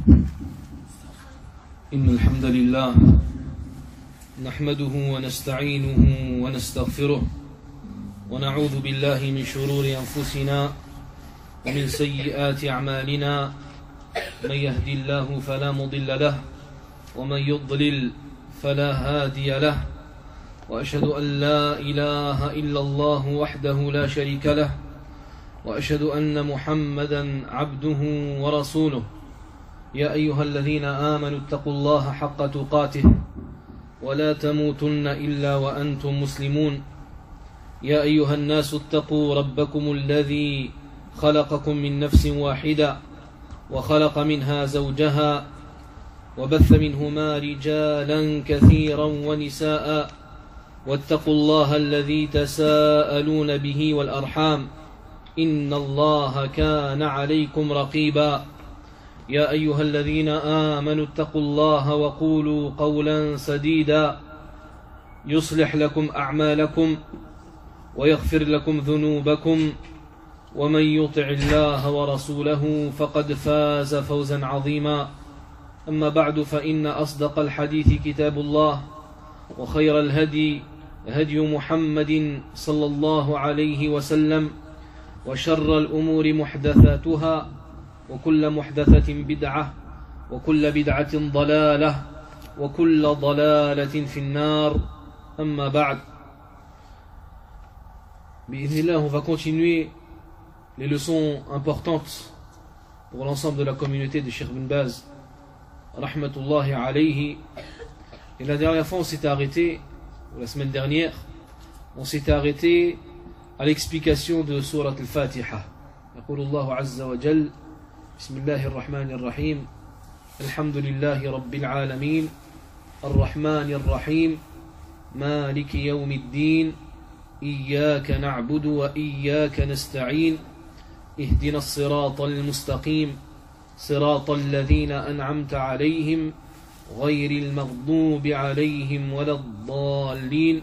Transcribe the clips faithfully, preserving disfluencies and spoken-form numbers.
إن الحمد لله نحمده ونستعينه ونستغفره ونعوذ بالله من شرور أنفسنا ومن سيئات أعمالنا من يهدي الله فلا مضل له ومن يضلل فلا هادي له وأشهد أن لا إله إلا الله وحده لا شريك له وأشهد أن محمدا عبده ورسوله يا أيها الذين آمنوا اتقوا الله حق تقاته ولا تموتن إلا وأنتم مسلمون يا أيها الناس اتقوا ربكم الذي خلقكم من نفس واحدة وخلق منها زوجها وبث منهما رجالا كثيرا ونساء واتقوا الله الذي تساءلون به والأرحام إن الله كان عليكم رقيبا يا أيها الذين آمنوا اتقوا الله وقولوا قولا سديدا يصلح لكم أعمالكم ويغفر لكم ذنوبكم ومن يطع الله ورسوله فقد فاز فوزا عظيما أما بعد فإن أصدق الحديث كتاب الله وخير الهدي هدي محمد صلى الله عليه وسلم وشر الأمور محدثاتها وكل محدثة بدعة وكل بدعة ضلالة وكل ضلالة في النار أما بعد. Bismillah, on va continuer les leçons importantes pour l'ensemble de la communauté de Cheikh Ibn Baz rahmatullahi alayhi. Et la dernière fois on s'était arrêté, ou la semaine dernière on s'était arrêté à l'explication de Surat Al-Fatiha. يقول الله عز وجل بسم الله الرحمن الرحيم الحمد لله رب العالمين الرحمن الرحيم مالك يوم الدين إياك نعبد وإياك نستعين اهدنا الصراط المستقيم صراط الذين أنعمت عليهم غير المغضوب عليهم ولا الضالين.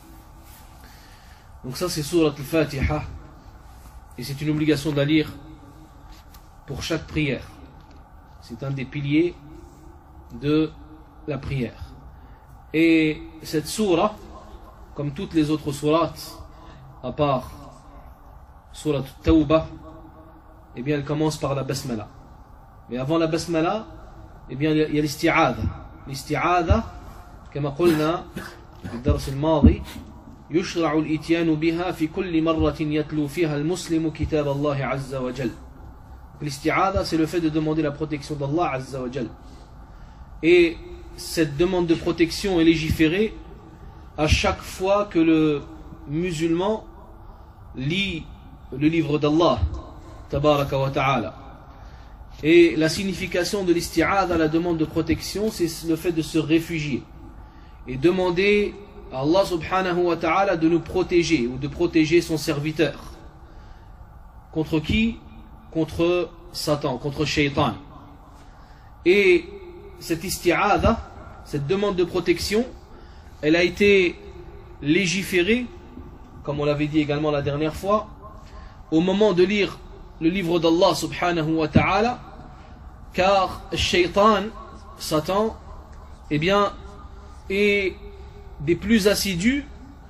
Donc ça c'est Surat Al-Fatiha et c'est une obligation de la lire pour chaque prière. C'est un des piliers de la prière. Et cette sourate, comme toutes les autres sourates, à part Surat Tawbah, eh bien elle commence par la basmala. Mais avant la basmala, eh bien il y a l'isti'adha. L'isti'adha, كما قلنا في الدرس الماضي يشرع الإتيان بها في كل مرة يتلو فيها المسلم كتاب الله عز وجل. L'isti'adha, c'est le fait de demander la protection d'Allah Azza wa Jal. Et cette demande de protection est légiférée à chaque fois que le musulman lit le livre d'Allah Tabaraka wa Ta'ala. Et la signification de l'isti'adha, la demande de protection, c'est le fait de se réfugier et demander à Allah subhanahu wa ta'ala de nous protéger ou de protéger son serviteur. Contre qui? Contre Satan, contre Shaitan. Et cette isti'adha, cette demande de protection, elle a été légiférée, comme on l'avait dit également la dernière fois, au moment de lire le livre d'Allah subhanahu wa ta'ala, car Shaitan, Satan, eh bien, est des plus assidus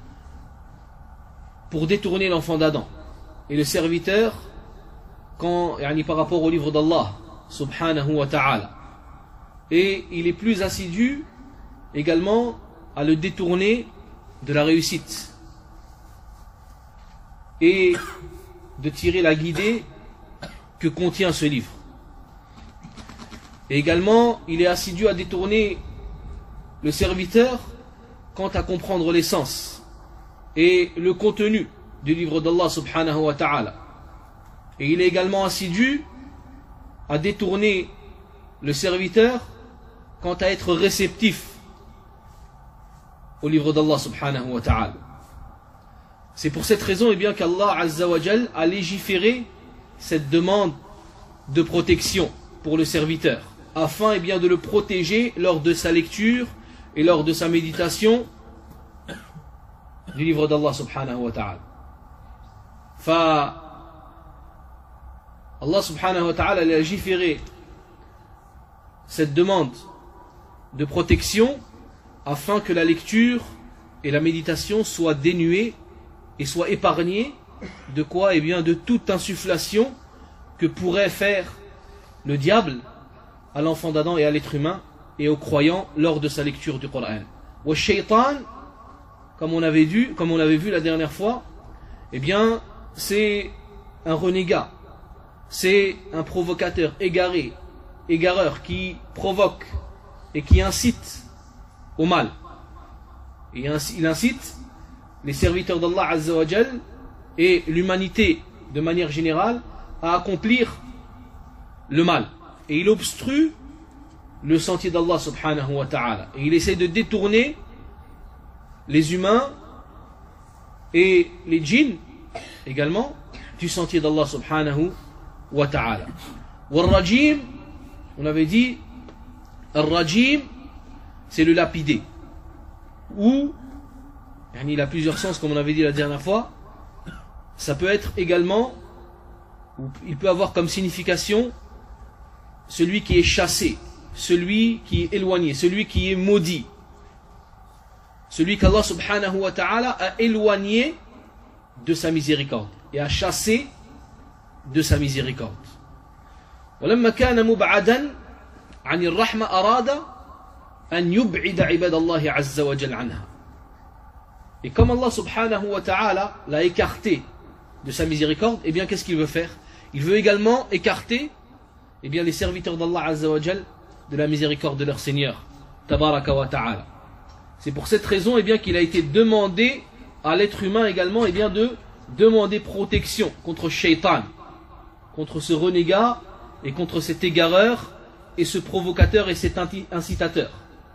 pour détourner l'enfant d'Adam. Et le serviteur, quand, yani par rapport au livre d'Allah subhanahu wa ta'ala, et il est plus assidu également à le détourner de la réussite et de tirer la guidée que contient ce livre. Et également il est assidu à détourner le serviteur quant à comprendre l'essence et le contenu du livre d'Allah subhanahu wa ta'ala. Et il est également assidu à détourner le serviteur quant à être réceptif au livre d'Allah subhanahu wa ta'ala. C'est pour cette raison eh bien, qu'Allah Azza wa Jal a légiféré cette demande de protection pour le serviteur, afin eh bien, de le protéger lors de sa lecture et lors de sa méditation du livre d'Allah subhanahu wa ta'ala. Fa Allah subhanahu wa ta'ala a légiféré cette demande de protection afin que la lecture et la méditation soient dénuées et soient épargnées de quoi? Eh bien de toute insufflation que pourrait faire le diable à l'enfant d'Adam et à l'être humain et aux croyants lors de sa lecture du Coran. Wa shaytan, comme on avait vu, comme on l'avait vu la dernière fois, eh bien c'est un renégat, c'est un provocateur égaré, égareur qui provoque et qui incite au mal. Et il incite les serviteurs d'Allah Azza wa Jal et l'humanité de manière générale à accomplir le mal. Et il obstrue le sentier d'Allah subhanahu wa ta'ala. Et il essaie de détourner les humains et les djinns également du sentier d'Allah subhanahu wa ta'ala. Wal-rajim, on avait dit, al-rajim, c'est le lapidé. Ou, il a plusieurs sens comme on avait dit la dernière fois. Ça peut être également, ou il peut avoir comme signification celui qui est chassé, celui qui est éloigné, celui qui est maudit, celui qu'Allah subhanahu wa ta'ala a éloigné de sa miséricorde et a chassé de sa miséricorde. ولما كان مبعدا عن الرحمة أراد أن يبعد عباد الله عز وجل عنها. Et comme Allah subhanahu wa ta'ala l'a écarté de sa miséricorde, eh bien qu'est-ce qu'il veut faire? Il veut également écarter eh bien, les serviteurs d'Allah azza wa jal de la miséricorde de leur Seigneur tabaraka wa ta'ala. C'est pour cette raison eh bien, qu'il a été demandé à l'être humain également eh bien, de demander protection contre Shaitan, contre ce renégat et contre cet égareur et ce provocateur et cet incitateur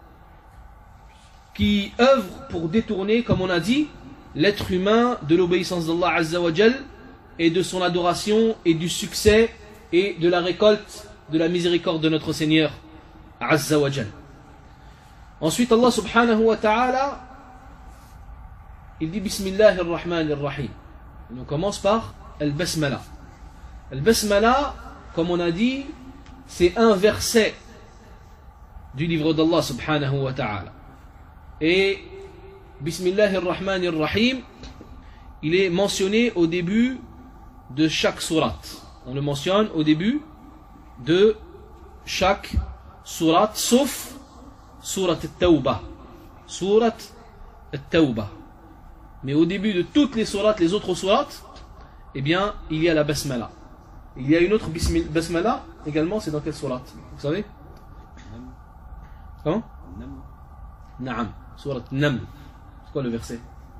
qui œuvre pour détourner, comme on a dit, l'être humain de l'obéissance d'Allah Azza wa Jal et de son adoration et du succès et de la récolte de la miséricorde de notre Seigneur Azza wa Jal. Ensuite Allah subhanahu wa ta'ala il dit Bismillahir Rahmanir Rahim. Et on commence par Al-Basmala. Al-Basmala, comme on a dit, c'est un verset du livre d'Allah subhanahu wa ta'ala. Et Bismillahir Rahmanir Rahim, il est mentionné au début de chaque sourate. On le mentionne au début de chaque sourate, sauf sourate At-Tawbah. Sourate At-Tawbah. Mais au début de toutes les sourates, les autres sourates, eh bien, il y a la Basmala. Il y a une autre Basmala également, c'est dans quelle sourate? Vous savez? Comment? Naam. Sourate Naml. C'est quoi le verset?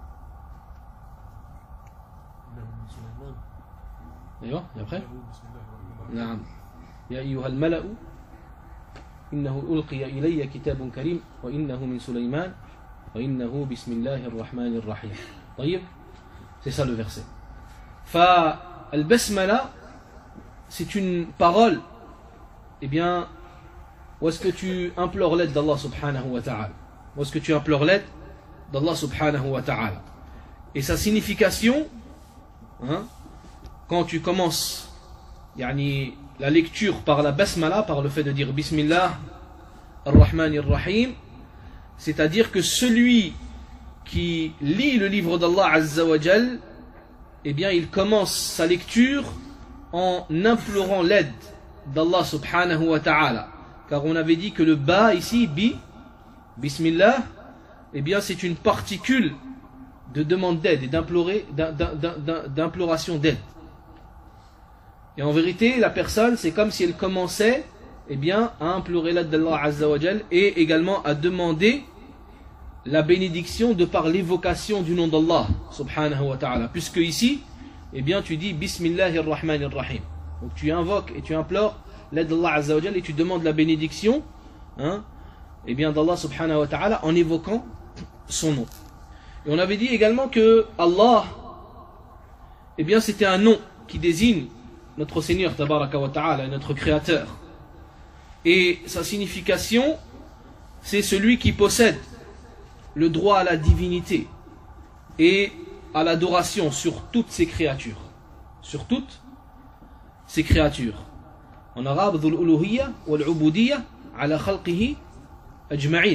ايوه et après نعم يا ايها الملأ انه القي الي كتاب كريم وانه من سليمان وانه بسم الله الرحمن الرحيم. طيب, c'est ça le verset. فالبسملة c'est une parole eh bien où est-ce que tu implores l'aide d'Allah subhanahu wa ta'ala, où est-ce que tu implores l'aide d'Allah subhanahu wa ta'ala, et sa signification hein, quand tu commences yani, la lecture par la basmala, par le fait de dire Bismillah ar-Rahman ar-Rahim, c'est-à-dire que celui qui lit le livre d'Allah Azza wa Jal, eh bien il commence sa lecture en implorant l'aide d'Allah subhanahu wa ta'ala, car on avait dit que le ba ici, bi, Bismillah, eh bien c'est une particule de demande d'aide et d'implorer, d'imploration d'aide. Et en vérité, la personne, c'est comme si elle commençait eh bien, à implorer l'aide d'Allah Azza wa Jal et également à demander la bénédiction de par l'évocation du nom d'Allah subhanahu wa ta'ala. Puisque ici, eh bien, tu dis Bismillahir Rahmanir Rahim. Donc tu invoques et tu implores l'aide d'Allah Azza wa Jal et tu demandes la bénédiction hein, eh bien, d'Allah subhanahu wa ta'ala en évoquant son nom. Et on avait dit également que Allah, eh bien, c'était un nom qui désigne notre Seigneur tabaraka wa ta'ala, notre Créateur. Et sa signification, c'est celui qui possède le droit à la divinité et à l'adoration sur toutes ses créatures. Sur toutes ses créatures. En arabe, dhul uluhiyya wal ubudiyya ala khalqihi ajma'in.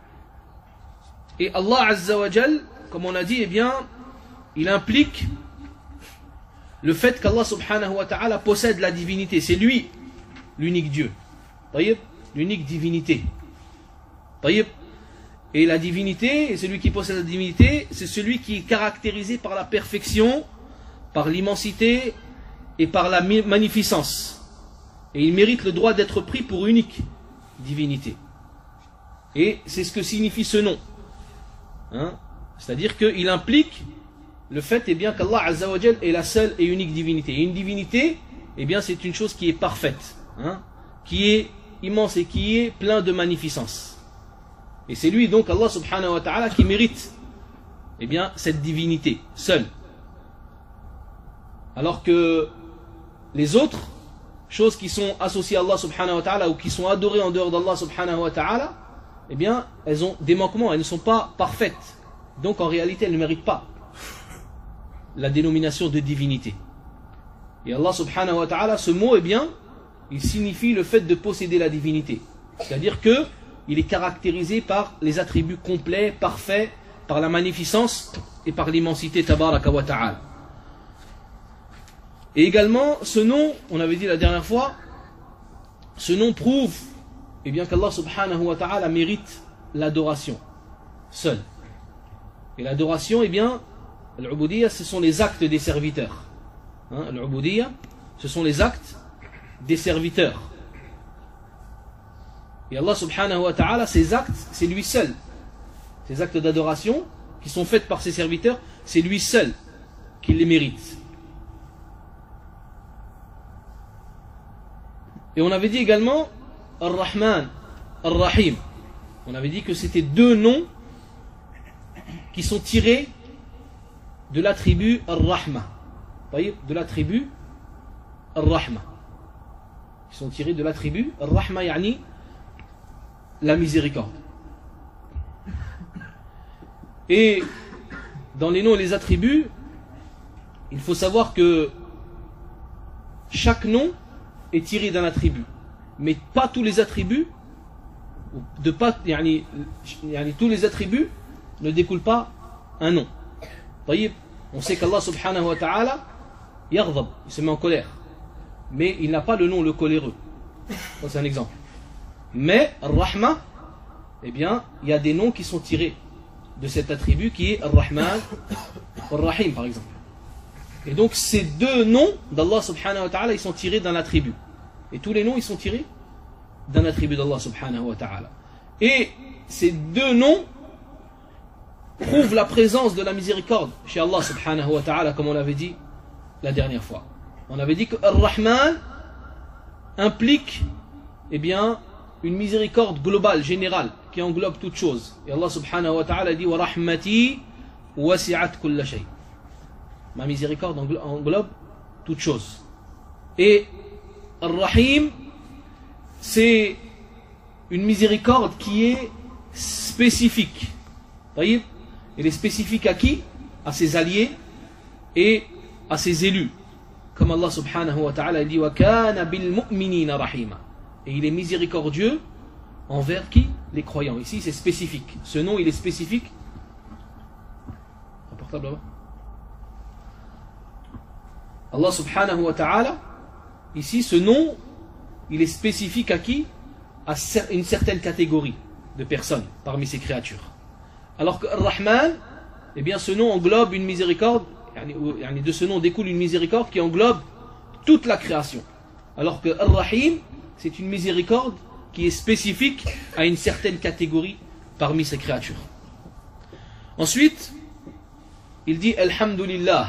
Et Allah Azza wa Jal, comme on a dit, eh bien, il implique le fait qu'Allah subhanahu wa ta'ala possède la divinité. C'est lui, l'unique Dieu. Taïb, l'unique divinité. Taïb. Et la divinité, et celui qui possède la divinité, c'est celui qui est caractérisé par la perfection, par l'immensité et par la magnificence. Et il mérite le droit d'être pris pour unique divinité. Et c'est ce que signifie ce nom. Hein? C'est-à-dire qu'il implique le fait eh bien, qu'Allah Azza wa Jal est la seule et unique divinité. Et une divinité, eh bien, c'est une chose qui est parfaite, hein? Qui est immense et qui est plein de magnificence. Et c'est lui donc Allah subhanahu wa ta'ala qui mérite eh bien, cette divinité seule. Alors que les autres choses qui sont associées à Allah subhanahu wa ta'ala ou qui sont adorées en dehors d'Allah subhanahu wa ta'ala, eh bien, elles ont des manquements, elles ne sont pas parfaites. Donc en réalité, elles ne méritent pas la dénomination de divinité. Et Allah subhanahu wa ta'ala, ce mot, eh bien, il signifie le fait de posséder la divinité. C'est-à-dire que il est caractérisé par les attributs complets, parfaits, par la magnificence et par l'immensité tabaraka wa ta'ala. Et également, ce nom, on avait dit la dernière fois, ce nom prouve eh bien, qu'Allah subhanahu wa ta'ala mérite l'adoration seul. Et l'adoration, eh bien, l'ubudiyya, ce sont les actes des serviteurs. Hein, l'ubudiyya, ce sont les actes des serviteurs. Et Allah subhanahu wa ta'ala, ces actes, c'est lui seul. Ces actes d'adoration qui sont faits par ses serviteurs, c'est lui seul qui les mérite. Et on avait dit également Ar-Rahman, Ar-Rahim. On avait dit que c'était deux noms qui sont tirés de l'attribut Ar-Rahma. De l'attribut Ar-Rahma. Ils sont tirés de l'attribut Ar-Rahma, yani la miséricorde. Et dans les noms et les attributs, il faut savoir que chaque nom est tiré d'un attribut, mais pas tous les attributs, de pas, yani, yani, tous les attributs ne découlent pas un nom. On sait qu'Allah subhanahu wa ta'ala yaghdab, il se met en colère, mais il n'a pas le nom le coléreux. Ça c'est un exemple. Mais Ar-Rahma, eh bien, il y a des noms qui sont tirés de cet attribut qui est Ar-Rahman, Ar-Rahim par exemple. Et donc ces deux noms d'Allah subhanahu wa ta'ala, ils sont tirés d'un attribut. Et tous les noms, ils sont tirés d'un attribut d'Allah subhanahu wa ta'ala. Et ces deux noms prouvent la présence de la miséricorde chez Allah subhanahu wa ta'ala, comme on l'avait dit la dernière fois. On avait dit que Ar-Rahman implique, eh bien, une miséricorde globale, générale, qui englobe toutes choses. Et Allah subhanahu wa ta'ala dit « Wa rahmati wasi'at kulla shay » Ma miséricorde englobe toutes choses. Et Ar-Rahim, c'est une miséricorde qui est spécifique. Elle est spécifique à qui? À ses alliés et à ses élus. Comme Allah subhanahu wa ta'ala dit « Wa kana bil mu'minina rahima » Et il est miséricordieux envers qui? Les croyants. Ici c'est spécifique. Ce nom il est spécifique. Un portable là-bas. Allah subhanahu wa ta'ala, ici ce nom il est spécifique à qui? À une certaine catégorie de personnes parmi ces créatures. Alors que Ar-Rahman, eh bien ce nom englobe une miséricorde, de ce nom découle une miséricorde qui englobe toute la création. Alors que Ar-Rahim, c'est une miséricorde qui est spécifique à une certaine catégorie parmi ces créatures. Ensuite, il dit Alhamdulillah.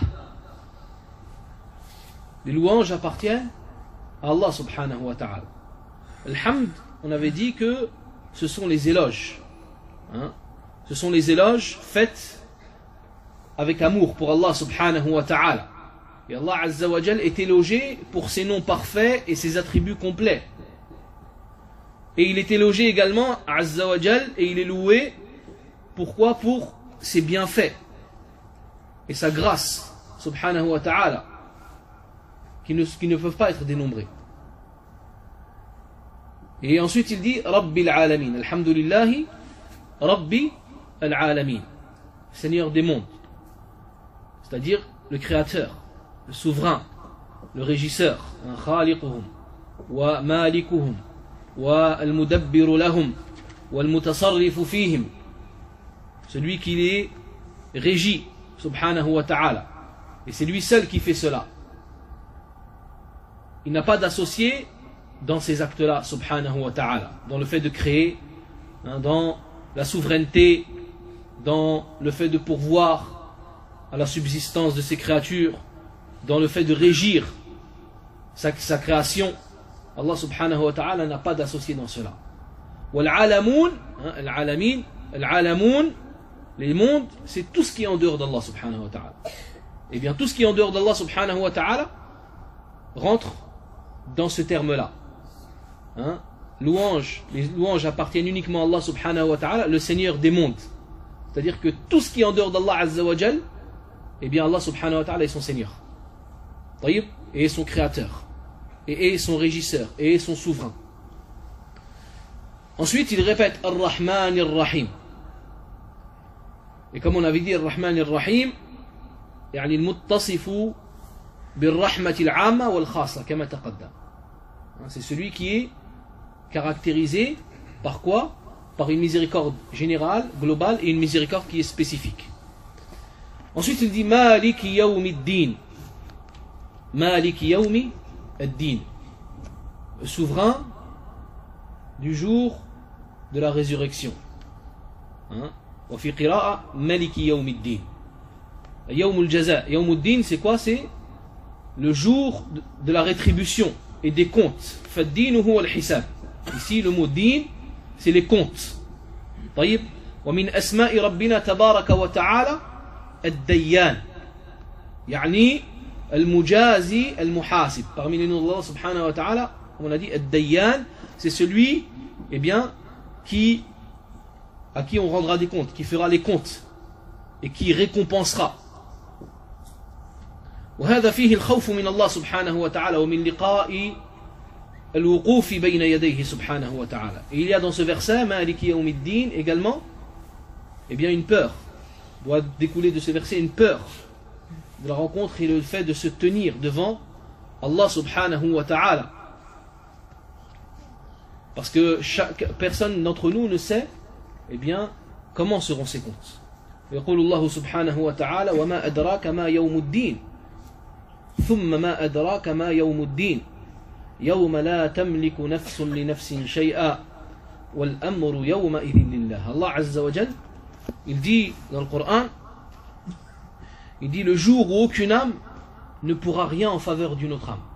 Les louanges appartiennent à Allah subhanahu wa ta'ala. Alhamd, on avait dit que ce sont les éloges. Hein? Ce sont les éloges faits avec amour pour Allah subhanahu wa ta'ala. Et Allah azza wa jal est élogé pour ses noms parfaits et ses attributs complets. Et il est élogé également, azza wa jal, et il est loué, pourquoi? Pour ses bienfaits et sa grâce, subhanahu wa ta'ala, qui ne, qui ne peuvent pas être dénombrés. Et ensuite il dit Rabbil alamin. Alhamdulillahi Rabbi al-alamin. Seigneur des mondes. C'est-à-dire le créateur, le souverain, le régisseur. Khaliquhum wa malikuhum wa al-mudabbiru lahum wa al-mutasarrifu fihim. Celui qui les régit, subhanahu wa ta'ala. Et c'est lui seul qui fait cela. Il n'a pas d'associé dans ces actes-là, subhanahu wa ta'ala, dans le fait de créer, hein, dans la souveraineté, dans le fait de pourvoir à la subsistance de ses créatures, dans le fait de régir sa, sa création. Allah subhanahu wa ta'ala n'a pas d'associé dans cela. Wal-alamoun, hein, al-alamin, al-alamoun, les mondes, c'est tout ce qui est en dehors d'Allah subhanahu wa ta'ala. Et bien tout ce qui est en dehors d'Allah subhanahu wa ta'ala rentre dans ce terme-là. Hein? Louange, les louanges appartiennent uniquement à Allah subhanahu wa ta'ala, le Seigneur des mondes. C'est-à-dire que tout ce qui est en dehors d'Allah azza wa jal, eh bien Allah subhanahu wa ta'ala est son Seigneur. Et est son créateur. Et est son régisseur. Et est son souverain. Ensuite, il répète Ar-Rahman Ar-Rahim. Et comme on avait dit Ar-Rahman Ar-Rahim, يعني المتصف بالرحمة العامة والخاصة كما تقدم. C'est celui qui est caractérisé par quoi? Par une miséricorde générale, globale, et une miséricorde qui est spécifique. Ensuite il dit Malik Yawmiddin. Malik Yawmi ad-Din. Le souverain du jour de la résurrection. Hein? Wa fi qira'a Malik Yawmiddin. Yawmul Jaza. Yawmuddin, c'est quoi? C'est le jour de la rétribution et des comptes. Faddin huwa al-hisab. Ici, le mot din, c'est les comptes. طيب. ومن أسماء ربنا تبارك وتعالى الديان. يعني المجازي المحاسب. Parmi les noms d'Allah subhanahu wa ta'ala, on a dit الديان, c'est celui, eh bien, qui, à qui on rendra des comptes, qui fera les comptes et qui récompensera. وهذا فيه الخوف من الله سبحانه وتعالى ومن لقاء الوقوف بين يديه سبحانه وتعالى. Et il y a dans ce verset Maliki Yawmiddin également, eh bien une peur doit découler de ce verset, une peur de la rencontre et le fait de se tenir devant Allah subhanahu wa ta'ala, parce que chaque personne d'entre nous ne sait, eh bien, comment seront ses comptes. يقول الله سبحانه وتعالى وما أدراك ما يوم الدين ثم ما أدراك ما يوم الدين يوم لا تملك نفس لنفس شيئا والأمر يومئذ لله. Allah Azza wa Jal, il dit dans le Coran, il dit le jour où aucune âme ne pourra rien en faveur d'une autre âme.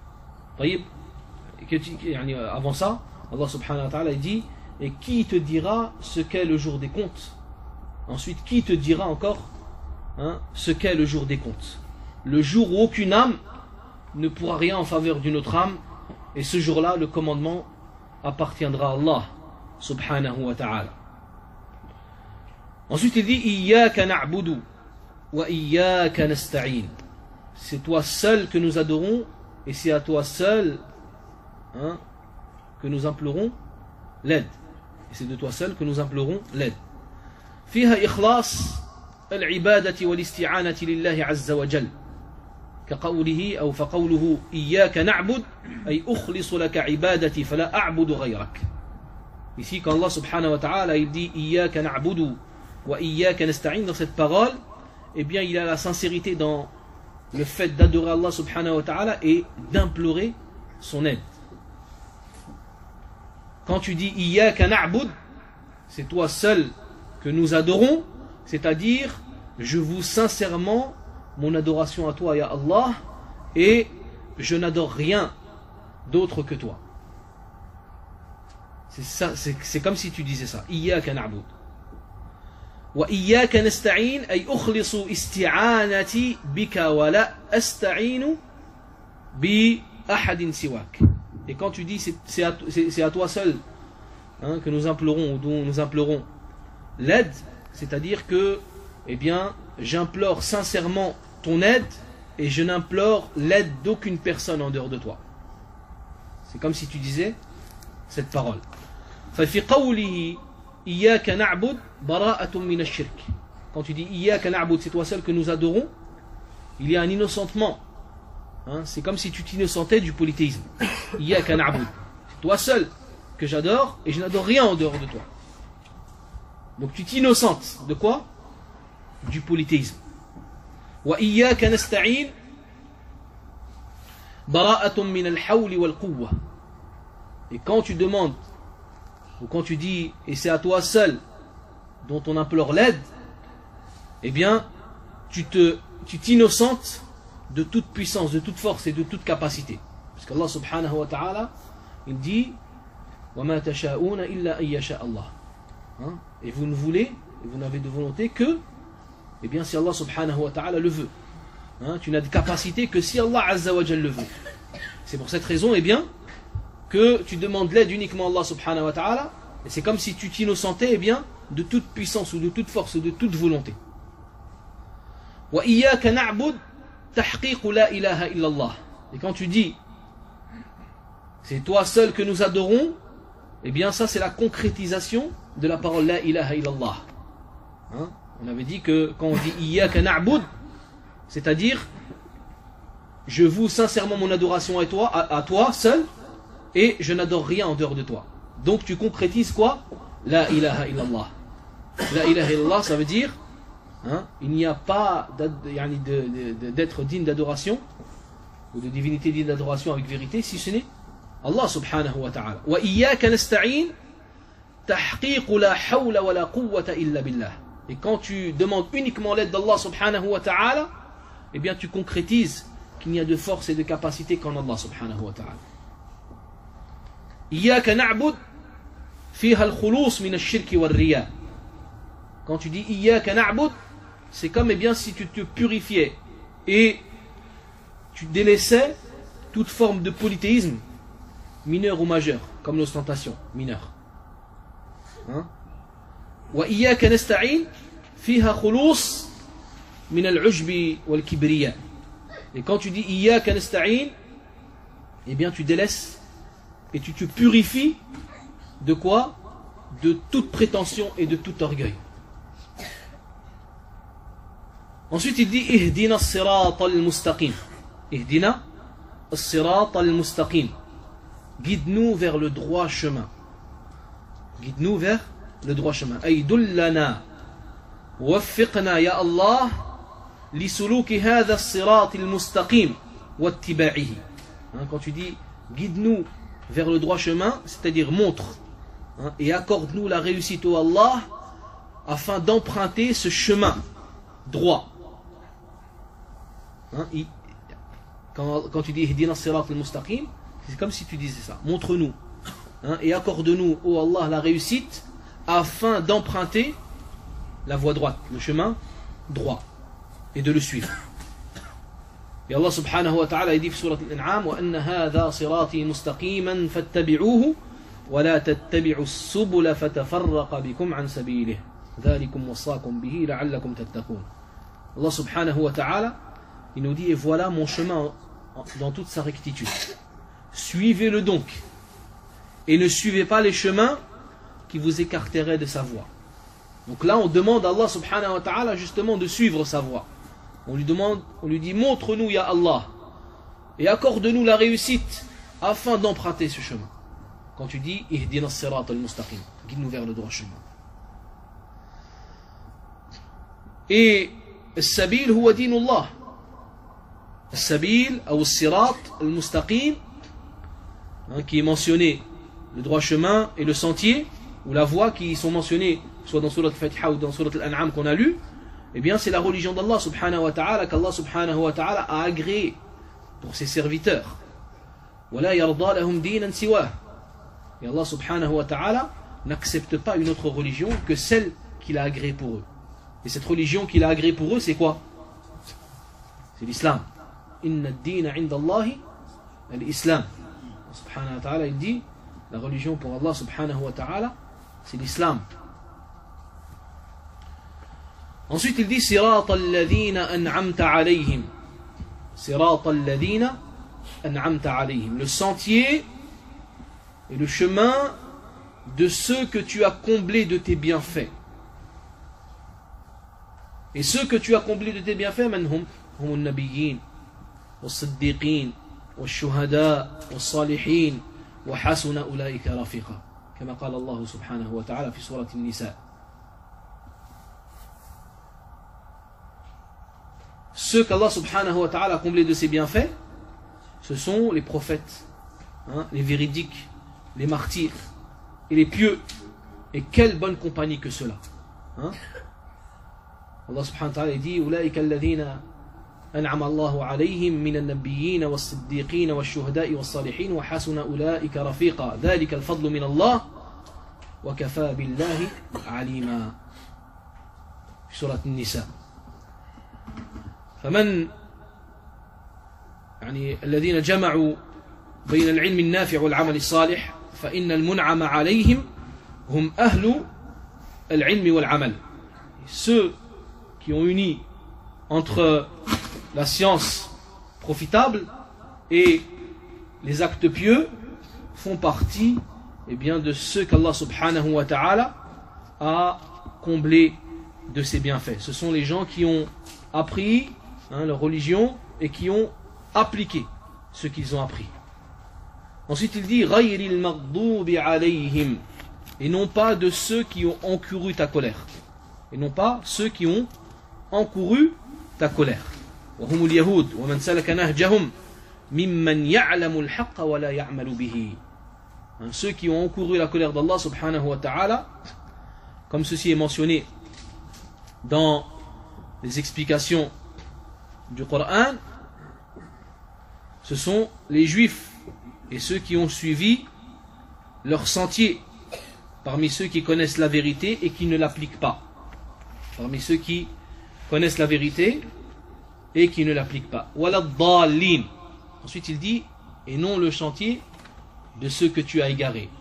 Avant ça, Allah subhanahu wa ta'ala dit, et qui te dira ce qu'est le jour des comptes? Ensuite, qui te dira encore, hein, ce qu'est le jour des comptes? Le jour où aucune âme ne pourra rien en faveur d'une autre âme, et ce jour-là, le commandement appartiendra à Allah subhanahu wa ta'ala. Ensuite, il dit Iyyaka na'budu wa iyyaka nasta'in. C'est toi seul que nous adorons, et c'est à toi seul, hein, que nous implorons l'aide. Et c'est de toi seul que nous implorons l'aide. فيها إخلاص العبادة والاستعانة لله عز وجل كقوله أو فقوله إياك نعبد أي أخلص لك عبادتي فلا أعبد غيرك. Ici quand Allah subhanahu wa ta'ala il dit إياك نعبد وإياك نستعين, dans cette parole, eh bien il a la sincérité dans le fait d'adorer Allah subhanahu wa ta'ala et d'implorer son aide. Quand tu dis إياك نعبد, c'est toi seul que nous adorons, c'est-à-dire je voue sincèrement mon adoration à toi, ya Allah, et je n'adore rien d'autre que toi. C'est ça, c'est, c'est comme si tu disais ça. Iyyaka na'bud. Wa iyyaka nasta'in ay ukhlisu isti'anati bika wa la asta'inu bi ahadin siwak. Et quand tu dis c'est, c'est, à, c'est, c'est à toi seul, hein, que nous implorons, ou dont nous implorons l'aide, c'est-à-dire que, eh bien, j'implore sincèrement ton aide et je n'implore l'aide d'aucune personne en dehors de toi. C'est comme si tu disais cette parole. ففي قوله إياك نعبد براءة من الشرك. Quand tu dis إياك نعبد, c'est toi seul que nous adorons, il y a un innocentement. Hein, c'est comme si tu t'innocentais du polythéisme. إياك نعبد, c'est toi seul que j'adore et je n'adore rien en dehors de toi. Donc tu t'innocentes de quoi? Du polythéisme. وإياك نستعين براءة من الحول والقوة. Et quand tu demandes, ou quand tu dis, et c'est à toi seul dont on implore l'aide, eh bien, tu te, tu t'innocentes de toute puissance, de toute force et de toute capacité. Parce qu'Allah subhanahu wa ta'ala, il dit, وَمَا تَشَاءُونَ إِلَّا أَن يَشَاءَ اللَّهُ. Hein? Et vous ne voulez, et vous n'avez de volonté que, eh bien, si Allah subhanahu wa ta'ala le veut. Hein? Tu n'as de capacité que si Allah azza wa jal le veut. C'est pour cette raison, eh bien, que tu demandes l'aide uniquement à Allah subhanahu wa ta'ala, et c'est comme si tu t'innocentais, eh bien, de toute puissance ou de toute force ou de toute volonté. وَإِيَّاكَ نَعْبُدْ تَحْقِيقُ لَا إِلَهَ إِلَّا اللَّهِ. Et quand tu dis, c'est toi seul que nous adorons, eh bien ça c'est la concrétisation de la parole La ilaha illallah. Hein? On avait dit que quand on dit Iyyaka na'bud, c'est-à-dire je voue sincèrement mon adoration à toi, à, à toi seul, et je n'adore rien en dehors de toi. Donc tu concrétises quoi? La ilaha illallah. La ilaha illallah, ça veut dire hein, il n'y a pas d'être digne d'adoration ou de divinité digne d'adoration avec vérité si ce n'est Allah subhanahu wa ta'ala. Wa iyyaka nasta'in tahqiq la hawla wa la quwwata illa billah. Et quand tu demandes uniquement l'aide d'Allah subhanahu wa ta'ala, eh bien tu concrétises qu'il n'y a de force et de capacité qu'en Allah subhanahu wa ta'ala. Iyyaka na'bud fiha al-khulus min ash-shirk wal-riya. Quand tu dis Iyyaka na'bud, c'est comme eh bien si tu te purifiais et tu délaissais toute forme de polythéisme mineur ou majeur, comme l'ostentation mineure. Hein? Wa iyyaka nasta'in fiha khulus min al-ujbi wal-kibriya. Et quand tu dis Iyyaka nasta'in, eh bien tu délaisses et tu te purifies de quoi? De toute prétention et de tout orgueil. Ensuite il dit Ihdina as-sirata al-mustaqim. Ihdina as-sirata al-mustaqim. Guide-nous vers le droit chemin. Guide-nous vers le droit chemin. Ay dullana waffiqna ya Allah li suluki hadha as-sirat al-mustaqim wa ittiba'ihi. Quand tu dis guide-nous vers le droit chemin, c'est-à-dire montre hein, et accorde-nous la réussite au Allah afin d'emprunter ce chemin droit. Hein, il, quand, quand tu dis Ihdina as-sirat al-mustaqim, c'est comme si tu disais ça. Montre-nous hein, et accorde-nous, ô Allah, la réussite afin d'emprunter la voie droite, le chemin droit, et de le suivre. Et Allah subhanahu wa ta'ala dit sur l'An'am وَأَنَّ هَذَا صِرَاطِي مُسْتَقِيمًا فَاتَّبِعُوهُ وَلَا تَتَّبِعُوا السُّبُلَ فَتَفَرَّقَ بِكُمْ عَنْ سَبِيلِهِ ذَلِكُمْ وَصَّاكُمْ بِهِ لَعَلَّكُمْ تَتَّقُونَ. Allah subhanahu wa ta'ala, il nous dit et voilà mon chemin dans toute sa rectitude. Suivez-le donc et ne suivez pas les chemins qui vous écarteraient de sa voie. Donc là on demande à Allah subhanahu wa ta'ala justement de suivre sa voie. On lui demande, on lui dit montre-nous ya Allah et accorde-nous la réussite afin d'emprunter ce chemin. Quand tu dis Ihdina as-sirat al-mustaqim, guide-nous vers le droit chemin. Et as-sabil huwa dinullah. As-sabil ou as-sirat al-mustaqim, hein, qui est mentionné, le droit chemin et le sentier, ou la voie qui sont mentionnés, soit dans Surat al-Fatiha ou dans Surat al-An'am qu'on a lu, eh bien c'est la religion d'Allah subhanahu wa ta'ala qu'Allah subhanahu wa ta'ala a agréé pour ses serviteurs. وَلَا يَرْضَى لَهُمْ دِينًا سِوَاهُ. Et Allah subhanahu wa ta'ala n'accepte pas une autre religion que celle qu'il a agréée pour eux. Et cette religion qu'il a agréée pour eux, c'est quoi? C'est l'islam. Inna ad-dina 'inda Allahi al-islam. Subhanahu wa ta'ala il dit la religion pour Allah subhanahu wa ta'ala c'est l'islam. Ensuite il dit sirata alladhina an'amta alayhim. Sirata alladhina an'amta alayhim. Le sentier et le chemin de ceux que tu as comblés de tes bienfaits. Et ceux que tu as comblés de tes bienfaits, man hum hum an-nabiyyin was-siddiqin wash-shuhada was-salihin wa hasuna ulaika rafiqa. Kama qala Allah subhanahu wa ta'ala fi surati an-Nisa. Ceux qu'Allah subhanahu wa ta'ala a comblés de ses bienfaits, ce sont les prophètes, hein, les véridiques, les martyrs et les pieux. Et quelle bonne compagnie que cela, hein? Allah subhanahu wa ta'ala dit Ulaika alladhina an'ama Allahu alayhim minan nabiyyin was-siddiqin wash-shuhada'i was-salihin wa hasuna ulaika rafiqa. Dhalika al-fadlu min Allah wa kafa billahi alima. Surat an-Nisa. فمن يعني الذين جمعوا بين العلم النافع والعمل الصالح فإن المنعم عليهم هم أهل العلم والعمل. Ceux qui ont uni entre la science profitable et les actes pieux font partie, eh bien, de ceux qu'Allah subhanahu wa ta'ala a comblés de ses bienfaits. Ce sont les gens qui ont appris, hein, leur religion et qui ont appliqué ce qu'ils ont appris. Ensuite il dit ghayril maghdubi alayhim, et non pas de ceux qui ont encouru ta colère, et non pas ceux qui ont encouru ta colère. Wa humul yahud wa man salaka nahjahum mimman ya'lamu al-haqqa wa la ya'malu bihi. Ceux qui ont encouru la colère d'Allah subhanahu wa ta'ala, comme ceci est mentionné dans les explications du Coran, ce sont les juifs et ceux qui ont suivi leur sentier, parmi ceux qui connaissent la vérité et qui ne l'appliquent pas, parmi ceux qui connaissent la vérité et qui ne l'appliquent pas. Walad-dallin. Ensuite il dit, et non le sentier de ceux que tu as égarés.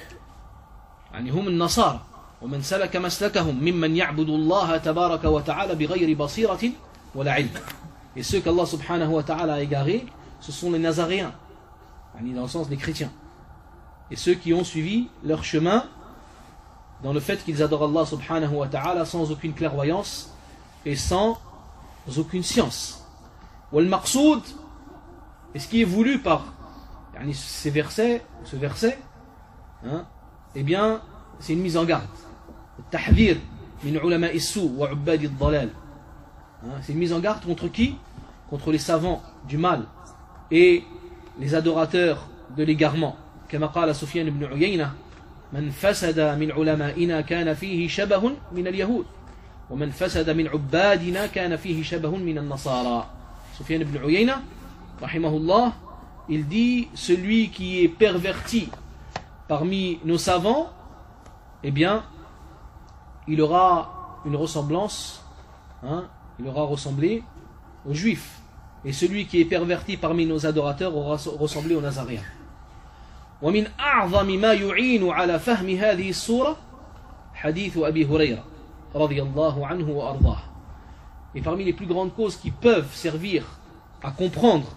Yani hum an-nasara wa man salaka maslakahum mimman ya'budu Allah tabaraka wa ta'ala bighayri basiratin wala 'ilm. Et ceux qu'Allah subhanahu wa ta'ala a égarés, ce sont les Nazaréens, dans le sens des chrétiens. Et ceux qui ont suivi leur chemin dans le fait qu'ils adorent Allah subhanahu wa ta'ala sans aucune clairvoyance et sans aucune science. Wal maqsoud, et ce qui est voulu par ces versets, ce verset, hein, eh bien, c'est une mise en garde. Tahdhir min ulama is-su wa ubbad ad-dalal. C'est une mise en garde contre qui? Contre les savants du mal et les adorateurs de l'égarement. Comme قال سفيان بن عيينة من فسد من علمائنا كان فيه شبه من اليهود ومن فسد من عبادنا كان فيه شبه من النصارى. Sufyan ibn Uyayna rahimahullah, il dit celui qui est perverti parmi nos savants, eh bien il aura une ressemblance, hein, il aura ressemblé aux juifs, et celui qui est perverti parmi nos adorateurs aura ressemblé aux nazaréens. ومن أعظم ما يعين على فهم هذه السورة حديث أبي هريرة رضي الله عنه وأرضاه. Et parmi les plus grandes causes qui peuvent servir à comprendre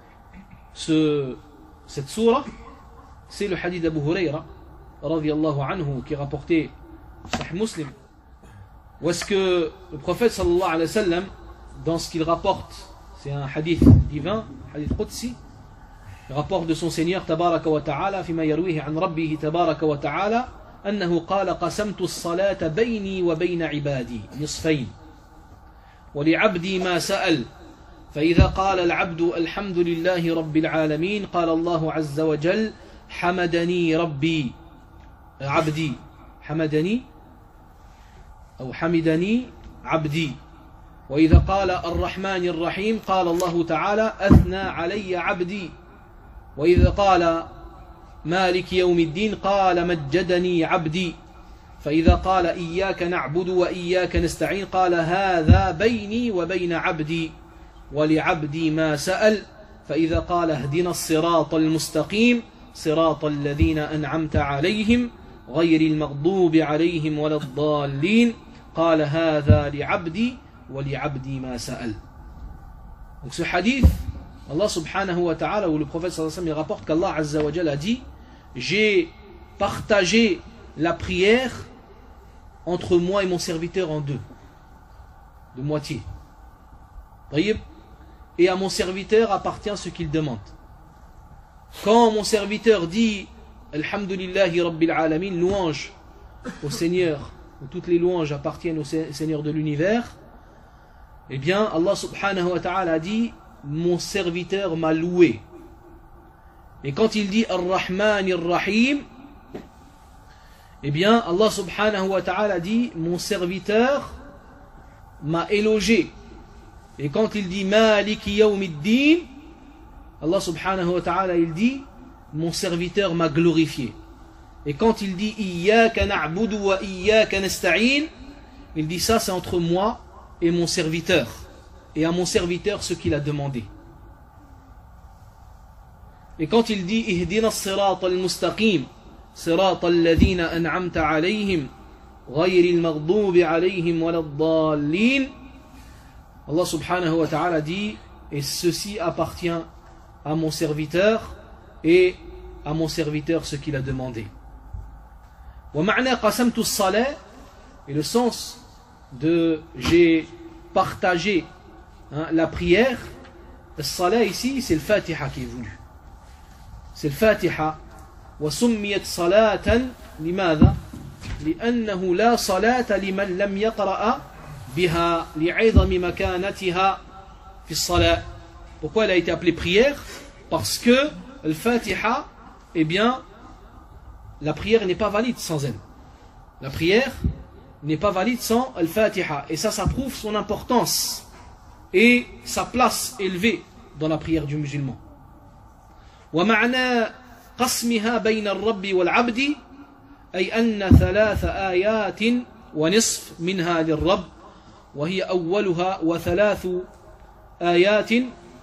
ce, cette sourate, c'est le hadith d'Abu Hurayra رضي الله عنه qui est rapporté Sahih Muslim, où est-ce que le prophète sallallahu alayhi wa sallam, dans ce qu'il rapporte, c'est un hadith divin, hadith qudsi, le rapport de son Seigneur tabaraka wa ta'ala فيما يرويه عن ربه تبارك وتعالى أنه قال قسمت الصلاة بيني وبين عبادي نصفين ولعبدي ما سأل فإذا قال العبد الحمد لله رب العالمين قال الله عز وجل حمدني ربي عبدي حمدني أو حمدني عبدي وإذا قال الرحمن الرحيم قال الله تعالى أثنى علي عبدي وإذا قال مالك يوم الدين قال مجدني عبدي فإذا قال إياك نعبد وإياك نستعين قال هذا بيني وبين عبدي ولعبدي ما سأل فإذا قال اهدنا الصراط المستقيم صراط الذين أنعمت عليهم غير المغضوب عليهم ولا الضالين قال هذا لعبدي ولعبدي ما سأل. Donc ce hadith, Allah subhanahu wa ta'ala, où le prophète sallallahu alayhi wa sallam rapporte qu'Allah azza wa jalla a dit j'ai partagé la prière entre moi et mon serviteur en deux, de moitié. Et à mon serviteur appartient ce qu'il demande. Quand mon serviteur dit Alhamdulillahi Rabbil Alamin, louange au Seigneur, où toutes les louanges appartiennent au Seigneur de l'univers, eh bien Allah subhanahu wa ta'ala a dit mon serviteur m'a loué. Et quand il dit Ar-Rahman Ar-Rahim, eh bien Allah subhanahu wa ta'ala dit mon serviteur m'a élogé. Et quand il dit Maliki Yawmiddin, Allah subhanahu wa ta'ala il dit mon serviteur m'a glorifié. Et quand il dit Iyyaka na'budu wa iyyaka nasta'in, il dit ça c'est entre moi et mon serviteur, et à mon serviteur ce qu'il a demandé. Et quand il dit Ihdina as-sirata al-mustaqim sirata alladhina an'amta alayhim ghayri al-maghdubi alayhim walad-dallin, Allah subhanahu wa ta'ala dit et ceci appartient à mon serviteur et à mon serviteur ce qu'il a demandé. Wa ma'na qasamtu as-salah, et le sens de j'ai partagé hein, la prière, le salat ici c'est le Fatiha qui est voulu. C'est le Fatiha. وسميت صلاة لماذا؟ لأنه لا صلاة لمن لم يقرأ بها لعظم مكانتها في الصلاة. Pourquoi elle a été appelée prière? Parce que le Fatiha, eh bien, la prière n'est pas valide sans elle. La prière n'est pas valide sans le Fatiha. Et ça, ça prouve son importance et sa place élevée dans la prière du musulman. ومعنى قسمها بين الرب والعبد أي أن ثلاث آيات ونصف منها للرب وهي أولها وثلاث آيات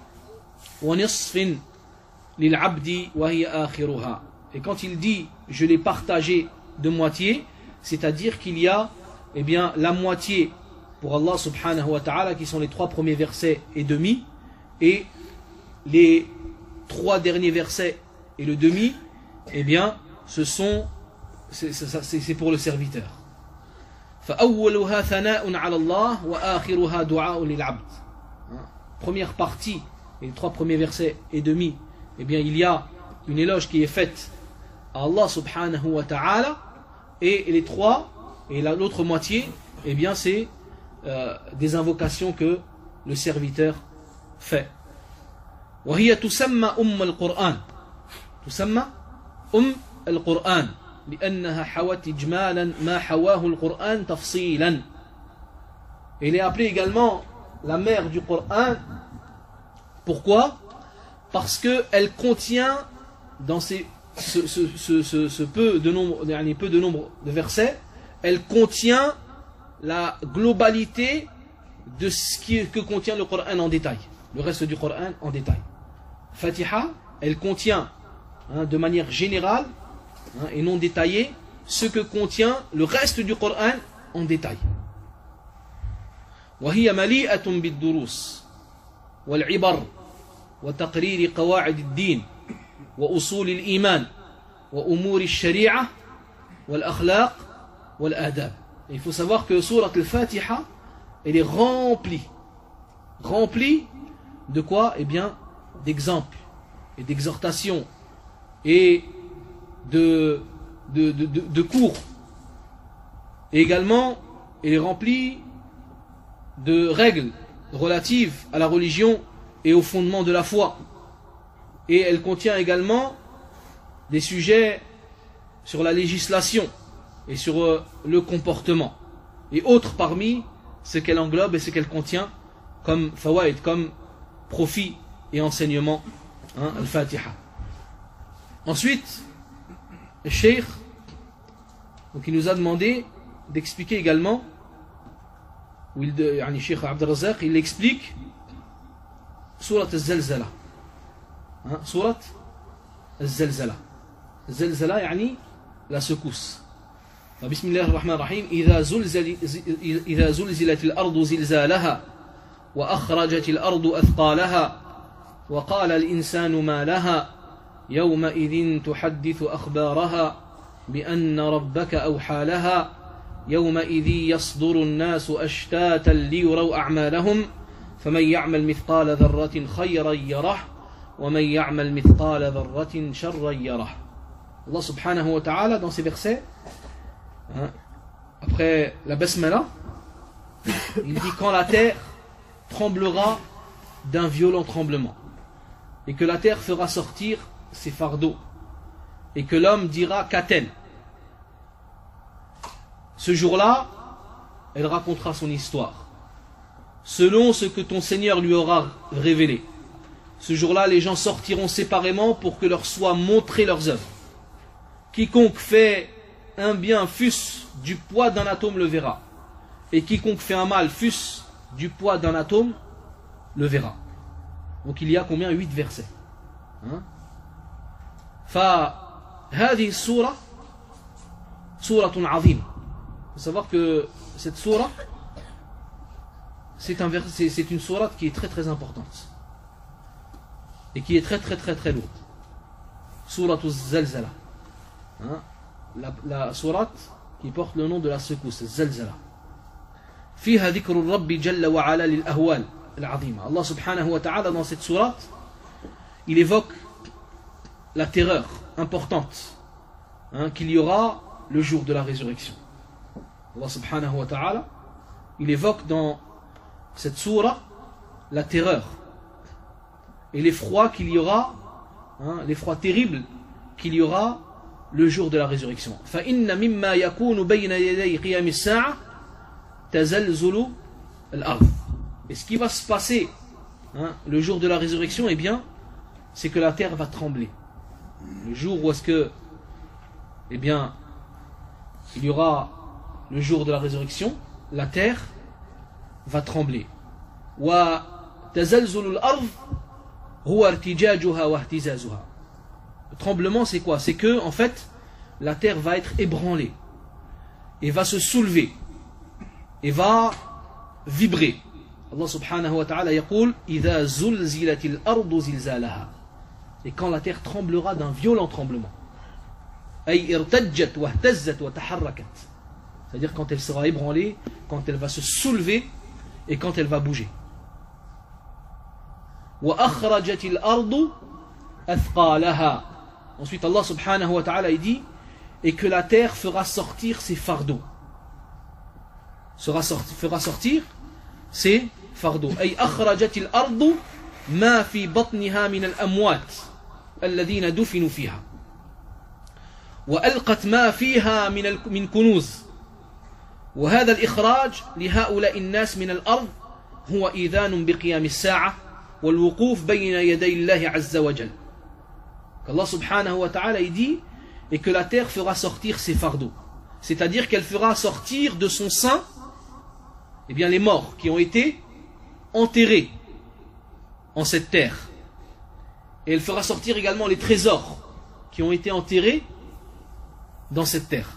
ونصف للعبد وهي آخرها. Et quand il dit je l'ai partagé de moitié, c'est-à-dire qu'il y a eh bien, la moitié pour Allah subhanahu wa ta'ala qui sont les trois premiers versets et demi, et les trois derniers versets et le demi, eh bien, ce sont, c'est pour le serviteur. فَأَوَّلُهَا ثَنَاءٌ عَلَى اللَّهِ وَآخِرُهَا دُعَاءٌ لِلْعَبْدِ. Première partie, les trois premiers versets et demi, eh bien, il y a une éloge qui est faite à Allah subhanahu wa ta'ala, et les trois, et l'autre moitié, eh bien, c'est euh, des invocations que le serviteur fait. وهي تسمى أم القرآن تسمى أم القرآن لأنها حوت إجمالا ما حواه القرآن تفصيلا. Elle est appelée également la mère du Coran. Pourquoi? Parce qu'elle contient dans ces, ce, ce, ce, ce, ce peu, de nombre, peu de nombre de versets, elle contient la globalité de ce qui, que contient le Coran en détail, le reste du Coran en détail. Fatiha, elle contient hein, de manière générale hein, et non détaillée ce que contient le reste du Coran en détail. وهي مليئة بالدروس والعبر وتقرير قواعد الدين وأصول الإيمان وأمور الشريعة والأخلاق والآداب. Il faut savoir que sourate al-Fatiha, elle est remplie, remplie de quoi? Eh bien, d'exemples et d'exhortations et de, de, de, de, de cours. Et également, elle est remplie de règles relatives à la religion et au fondement de la foi. Et elle contient également des sujets sur la législation et sur euh, le comportement. Et autres parmi ce qu'elle englobe et ce qu'elle contient comme fawaid, comme profit et enseignement, hein, al-Fatiha. Ensuite, le Cheikh, donc il nous a demandé d'expliquer également, où il, yani Cheikh Abdel Razak, il explique Surat al-Zalzala. Hein, Surat al-Zalzala. Zalzala, yani la secousse. بسم الله الرحمن الرحيم إذا زلزل إذا زلزلت الأرض زلزالها وأخرجت الأرض أثقالها وقال الإنسان ما لها يومئذ تحدث أخبارها بأن ربك أوحى لها يومئذ يصدر الناس أشتاتا ليروا أعمالهم فمن يعمل مثقال ذرة خيرا يره ومن يعمل مثقال ذرة شرا يره. Allah subhanahu wa ta'ala dans ces versets, hein, après la basmala, il dit quand la terre tremblera d'un violent tremblement et que la terre fera sortir ses fardeaux et que l'homme dira qu'a-t-elle. Ce jour-là, elle racontera son histoire selon ce que ton Seigneur lui aura révélé. Ce jour-là, les gens sortiront séparément pour que leur soient montrées leurs œuvres. Quiconque fait un bien fût-ce du poids d'un atome le verra, et quiconque fait un mal fût-ce du poids d'un atome le verra. Donc il y a combien? Huit versets. Hein? فهذه السورة سورة عظيمة. Il faut savoir que cette sourate, c'est un verset, c'est une sourate qui est très très importante et qui est très très très très lourde. Sourate az-Zalzala. Hein? La, la sourate qui porte le nom de la secousse, Zalzala. فيها ذكر الرب جل وعلا للأهوال العظيمة. Allah subhanahu wa ta'ala dans cette sourate, il évoque la terreur importante, hein, qu'il y aura le jour de la résurrection. Allah subhanahu wa ta'ala, il évoque dans cette sourate la terreur et l'effroi qu'il y aura, hein, l'effroi terrible qu'il y aura le jour de la résurrection. فَإِنَّ مِمَّا يَكُونُ بَيْنَ يَدَيْ قِيَامِ السَّاعَةِ تَزَلْزُلُ الْأَرْضِ. Et ce qui va se passer, hein, le jour de la résurrection, eh bien, c'est que la terre va trembler. Le jour où est-ce que, eh bien, il y aura le jour de la résurrection, la terre va trembler. وَتَزَلْزُلُ الْأَرْضِ هُوَ ارْتِجَاجُهَا وَاهْتِزَازُهَا. Le tremblement, c'est quoi? C'est que, en fait, la terre va être ébranlée et va se soulever et va vibrer. Allah subhanahu wa ta'ala yaqul إِذَا زُلْزِلَتِ الْأَرْضُ زِلْزَالَهَا. Et quand la terre tremblera d'un violent tremblement. أي ارتجت واهتزت وتحركت. C'est-à-dire quand elle sera ébranlée, quand elle va se soulever et quand elle va bouger. وَأَخْرَجَتِ الْأَرْضُ أَثْقَالَهَا. Ensuite Allah subhanahu wa ta'ala il dit et que la terre fera sortir ses fardeaux. Sera sorti, fera sortir ses fardeaux. أي أخرجت الأرض ما في بطنها من الأموات الذين دفنوا فيها وألقت ما فيها من من كنوز. وهذا الإخراج لهؤلاء الناس من الأرض هو إيذان بقيام الساعة والوقوف بين يدي الله عز وجل. Allah subhanahu wa ta'ala il dit et que la terre fera sortir ses fardeaux, c'est-à-dire qu'elle fera sortir de son sein eh bien, les morts qui ont été enterrés en cette terre, et elle fera sortir également les trésors qui ont été enterrés dans cette terre.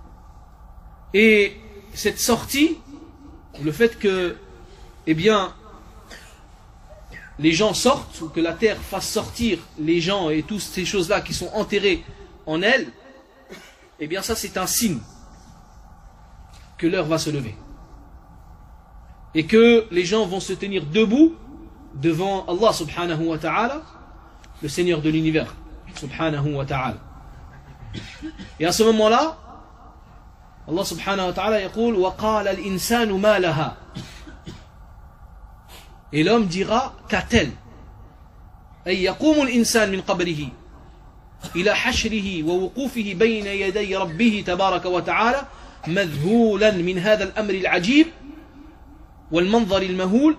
Et cette sortie, le fait que eh bien, les gens sortent, ou que la terre fasse sortir les gens et toutes ces choses-là qui sont enterrées en elle, eh bien ça c'est un signe que l'heure va se lever. Et que les gens vont se tenir debout devant Allah subhanahu wa ta'ala, le Seigneur de l'univers, subhanahu wa ta'ala. Et à ce moment-là, Allah subhanahu wa ta'ala yaqul وَقَالَ الْإِنسَانُ مَا لَهَا. Et l'homme dira qu'a-t-elle? أي يقوم الإنسان من قبره إلى حشره ووقوفه بين يدي ربه تبارك وتعالى مذهولا من هذا الأمر العجيب والمنظر المهول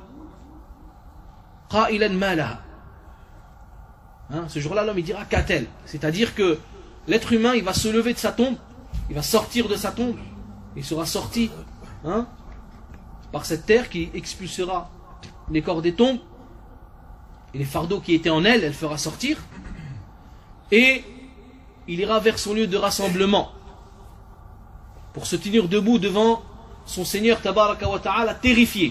قائلا ما لها. Hein, ce jour-là, l'homme il dira qu'a-t-elle? C'est-à-dire que l'être humain il va se lever de sa tombe, il va sortir de sa tombe, il sera sorti, hein, par cette terre qui expulsera les corps des tombes et les fardeaux qui étaient en elle, elle fera sortir, et il ira vers son lieu de rassemblement pour se tenir debout devant son Seigneur tabaraka wa ta'ala, terrifié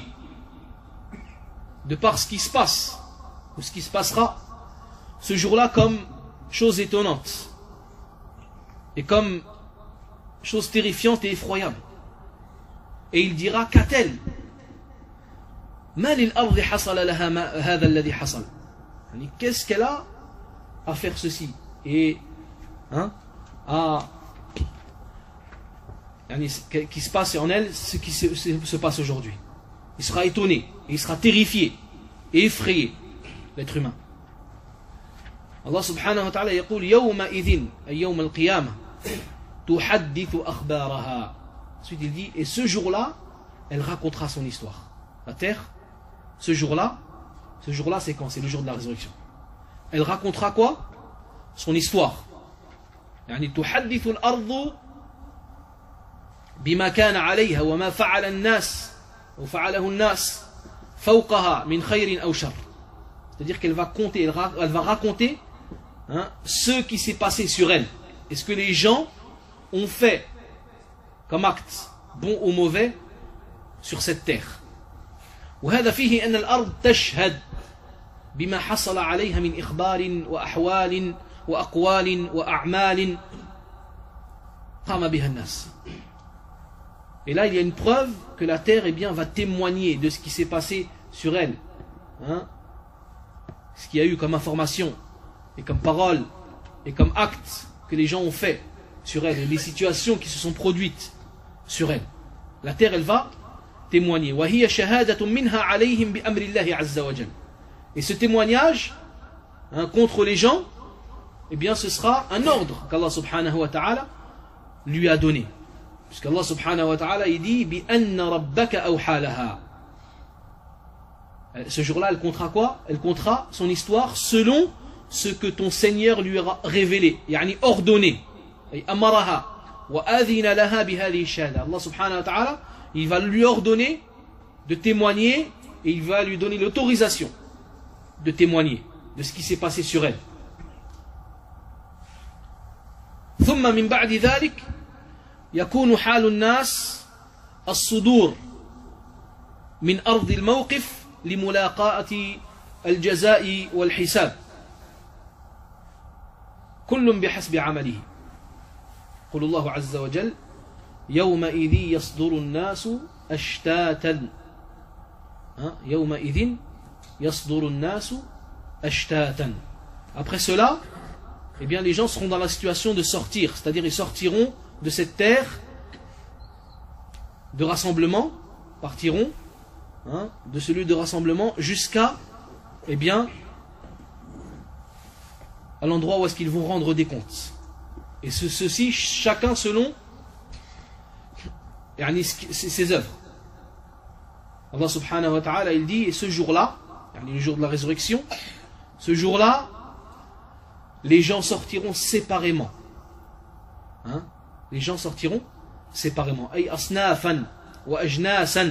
de par ce qui se passe ou ce qui se passera ce jour-là, comme chose étonnante et comme chose terrifiante et effroyable. Et il dira, qu'a-t-elle? Qu'est-ce qu'elle a à faire ceci et hein, à qui se passe en elle ce qui se, se passe aujourd'hui. Il sera étonné, et il sera terrifié et effrayé, l'être humain. Allah subhanahu wa ta'ala يقول يومئذ أي يوم القيامة تحدث أخبارها. Ensuite il dit, et ce jour-là, elle racontera son histoire. La terre, ce jour-là, ce jour-là c'est quand? C'est le jour de la résurrection. Elle racontera quoi? Son histoire. يعني تحدث الأرض بما كان عليها وما فعل الناس وفعله الناس فوقها من خير أو شر. C'est-à-dire qu'elle va compter, elle, ra elle va raconter hein, ce qui s'est passé sur elle et ce que les gens ont fait comme acte, bon ou mauvais, sur cette terre. وهذا فيه أن الأرض تشهد بما حصل عليها من إخبار وأحوال وأقوال وأعمال قام بها الناس. Et là, il y a une preuve que la terre eh bien, va témoigner de ce qui s'est passé sur elle. Hein? Ce qu'il y a eu comme information, et comme parole, et comme acte que les gens ont fait sur elle, et les situations qui se sont produites sur elle. La terre, elle va témoigner. وَهِيَ شَهَادَةٌ مِّنْهَا عَلَيْهِمْ بِأَمْرِ اللَّهِ عَزَّ وَجَلَّ. Et ce témoignage hein, contre les gens, eh bien, ce sera un ordre qu'Allah subhanahu wa ta'ala lui a donné. Puisqu'Allah subhanahu wa ta'ala il dit بِأَنَّ رَبَّكَ أَوْحَى لَهَا. Ce jour-là, elle comptera quoi? Elle comptera son histoire selon ce que ton Seigneur lui a révélé, yani ordonné. أَمَرَهَا وَأَذِنَ لَهَا بِهَذِهِ الشَّهَادَةِ. Allah subhanahu wa ta'ala, il va lui ordonner de témoigner et il va lui donner l'autorisation de témoigner de ce qui s'est passé sur elle. ثم من بعد ذلك يكون حال الناس الصدور من أرض الموقف لملاقاة الجزاء والحساب كل بحسب عمله. قل الله عز وجل يومئذ يصدر الناس أشتاتا يومئذ يصدر الناس أشتاتا. Après cela, eh bien, les gens seront dans la situation de sortir, c'est-à-dire ils sortiront de cette terre de rassemblement, partiront hein, de ce lieu de rassemblement jusqu'à eh bien, à l'endroit où est-ce qu'ils vont rendre des comptes. Et ce, ceci, chacun selon yani, ses œuvres. Allah subhanahu wa ta'ala, il dit, et ce jour-là, yani, le jour de la résurrection, ce jour-là, les gens sortiront séparément. Hein? Les gens sortiront séparément. Ay asnafan wa ajnasan.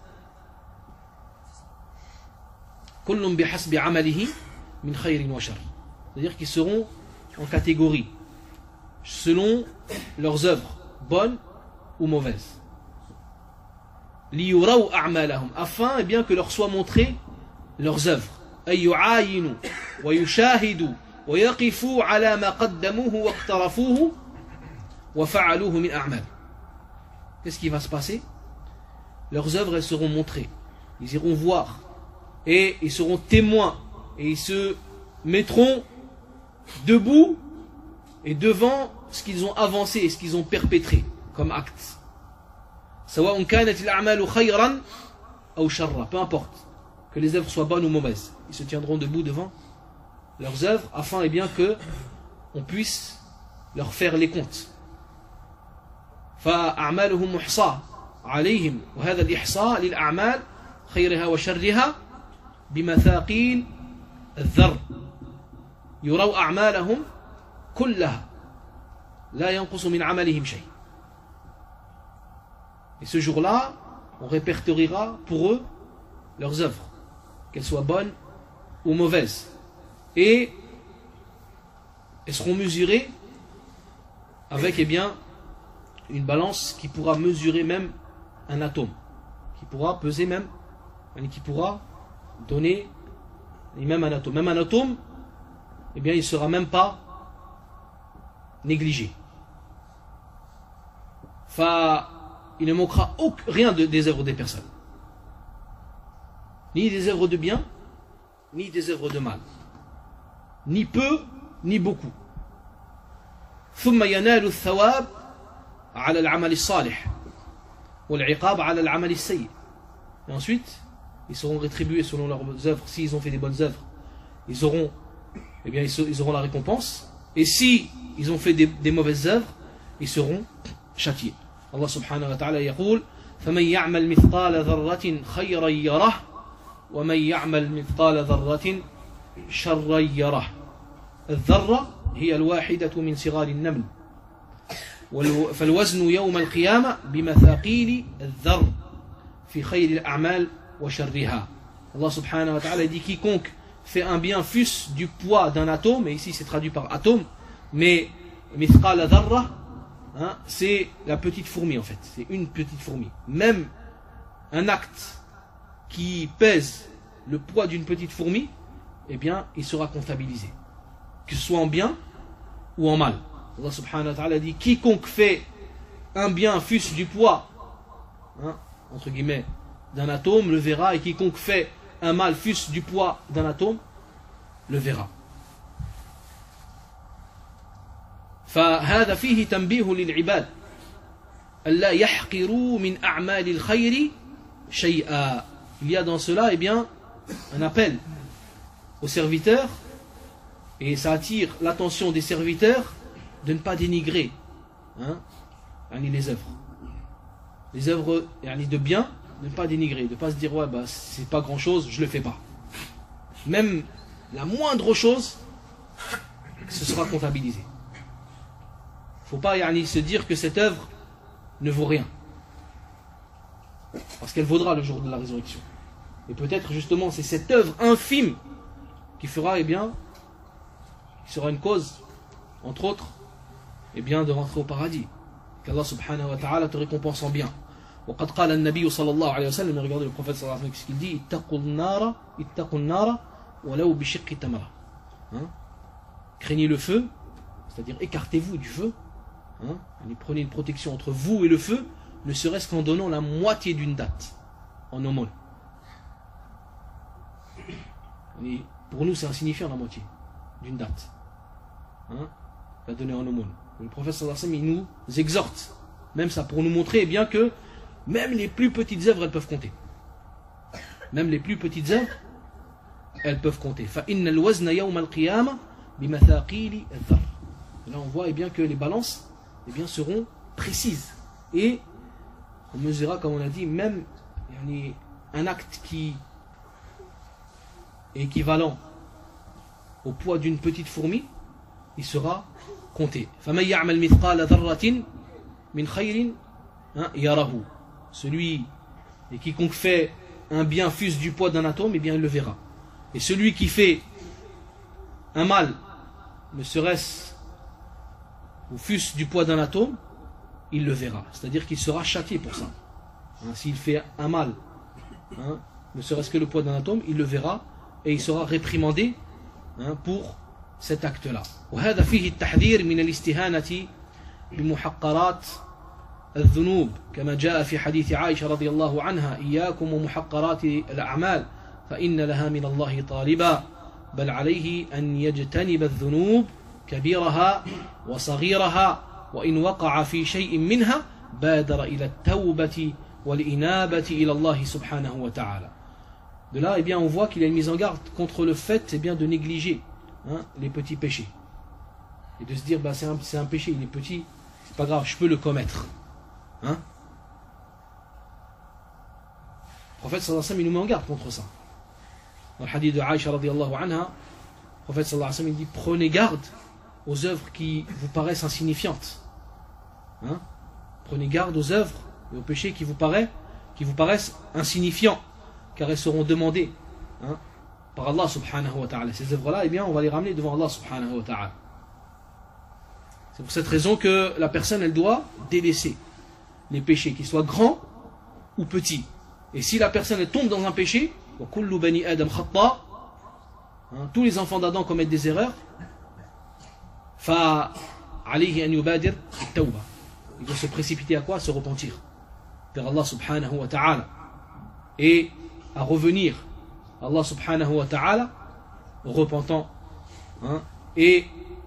Kullun bihasbi amalihi min khayrin wa shar. C'est-à-dire qu'ils seront en catégorie selon leurs œuvres, bonnes ou mauvaises. Liyuraw a'malahum, afin eh bien que leur soient montrées leurs œuvres. Ay yu'ayinu wa yushahidu ويقفوا على ما قدموه واقترفوه وفعلوه من أعمال. Qu'est-ce qui va se passer? Leurs œuvres elles seront montrées. Ils iront voir et ils seront témoins et ils se mettront debout et devant ce qu'ils ont avancé et ce qu'ils ont perpétré comme acte. سواء كانت الأعمال خيرا أو شرا, peu importe que les œuvres soient bonnes ou mauvaises, ils se tiendront debout devant leurs œuvres afin eh bien que on puisse leur faire les comptes. فأعمالهم محصاة عليهم وهذا الإحصاء للأعمال خيرها وشرها بمثاقيل الذر يروا أعمالهم كلها لا ينقص من عملهم شيء. Et ce jour-là, on répertoriera pour eux leurs œuvres, qu'elles soient bonnes ou mauvaises. Et elles seront mesurées avec eh bien, une balance qui pourra mesurer même un atome, qui pourra peser même, qui pourra donner même un atome. Même un atome, eh bien, il ne sera même pas négligé. Fa, il ne manquera aucun, rien de, des œuvres des personnes. Ni des œuvres de bien, ni des œuvres de mal. Ni peu, ni beaucoup. ثم ينال الثواب على العمل الصالح والعقاب على العمل السيء. Et ensuite, ils seront rétribués selon leurs œuvres. S'ils ont fait des bonnes œuvres, ils auront, eh bien, ils auront la récompense. Et si ils ont fait des, des mauvaises œuvres, ils seront châtiés. Allah subhanahu wa ta'ala يقول فمن يعمل مثقال ذرة خيرا يره ومن يعمل مثقال ذرة شرا يره. الذرة هي الواحدة من صغار النمل فالوزن يوم القيامة بمثاقيل الذر في خير الأعمال وشرها. Allah subhanahu wa ta'ala dit quiconque fait un bien fût du poids d'un atome, et ici c'est traduit par atome, mais mithqala dharra, hein, c'est la petite fourmi en fait, c'est une petite fourmi. Même un acte qui pèse le poids d'une petite fourmi, eh bien il sera comptabilisé, que ce soit en bien ou en mal. Allah subhanahu wa ta'ala dit quiconque fait un bien fût du poids, hein, entre guillemets, d'un atome le verra, et quiconque fait un mal fût du poids d'un atome le verra. فهذا فيه تنبيه للعباد ألا يحقروا من أعمال الخير شيئا. Il y a dans cela, eh bien, un appel aux serviteurs, et ça attire l'attention des serviteurs de ne pas dénigrer, hein, les œuvres. Les œuvres de bien, de ne pas dénigrer, de ne pas se dire ouais bah c'est pas grand chose, je le fais pas. Même la moindre chose, ce sera comptabilisé. Il ne faut pas yani, se dire que cette œuvre ne vaut rien, parce qu'elle vaudra le jour de la résurrection. Et peut-être justement c'est cette œuvre infime qui fera, eh bien, qui sera une cause, entre autres, eh bien, de rentrer au paradis. Qu'Allah subhanahu wa ta'ala te récompense en bien. وقد قال النبي صلى الله عليه وسلم, regardez le prophète sallallahu alayhi wa sallam, ce qu'il dit, اتقوا النار اتقوا النار ولو بشق تمرة. Craignez le feu, c'est-à-dire écartez-vous du feu, hein, prenez une protection entre vous et le feu, ne serait-ce qu'en donnant la moitié d'une date en aumône. Et pour nous c'est insignifiant la moitié d'une date, hein, la donner en aumône. Le prophète sallallahu alayhi wa sallam, il nous exhorte même ça pour nous montrer, eh bien, que même les plus petites œuvres elles peuvent compter. Même les plus petites œuvres elles peuvent compter. فَإِنَّ الْوَزْنَ يَوْمَ الْقِيَامَةِ بِمَثَاقِيلِ الذَّرِّ. Là on voit, eh bien, que les balances, eh bien, seront précises, et on mesurera, comme on a dit, même yani, un acte qui est équivalent au poids d'une petite fourmi, il sera compté. فَمَنْ يَعْمَلْ مِثْقَالَ ذَرَّةٍ مِنْ خَيْرٍ يَرَهُ. Celui et quiconque fait un bien fût du poids d'un atome, eh bien il le verra. Et celui qui fait un mal, ne serait-ce ou fût du poids d'un atome, il le verra. C'est-à-dire qu'il sera châtié pour ça. Hein, s'il fait un mal, hein, ne serait-ce que le poids d'un atome, il le verra, et il sera réprimandé, hein, pour cet acte-là. وهذا فيه التحذير من الاستهانة بمحقرات الذنوب كما جاء في حديث عائشة رضي الله عنها إياكم ومحقرات الأعمال فإن لها من الله طالبا بل عليه أن يجتنب الذنوب كبيرها وصغيرها وإن وقع في شيء منها بادر إلى التوبة والإنابة إلى الله سبحانه وتعالى. De là, eh bien, on voit qu'il y a une mise en garde contre le fait, eh bien, de négliger, hein, les petits péchés, et de se dire bah, c'est un, c'est un péché, il est petit, c'est pas grave, je peux le commettre. Hein? Le prophète sallallahu alayhi wa sallam, il nous met en garde contre ça. Dans le hadith de Aïcha radiyallahu anha, le prophète sallallahu alayhi wa sallam, il dit prenez garde aux œuvres qui vous paraissent insignifiantes. Hein? Prenez garde aux œuvres et aux péchés qui vous, paraissent, qui vous paraissent insignifiants, car elles seront demandées, hein, par Allah subhanahu wa ta'ala. Ces œuvres-là, eh bien, on va les ramener devant Allah subhanahu wa ta'ala. C'est pour cette raison que la personne, elle doit délaisser les péchés, qu'ils soient grands ou petits. Et si la personne elle tombe dans un péché, hein, tous les enfants d'Adam commettent des erreurs, عليه أن يبادر التوبة. Il doit se précipiter à quoi? À se repentir vers Allah subhanahu wa ta'ala et à revenir à Allah subhanahu wa ta'ala repentant, hein, et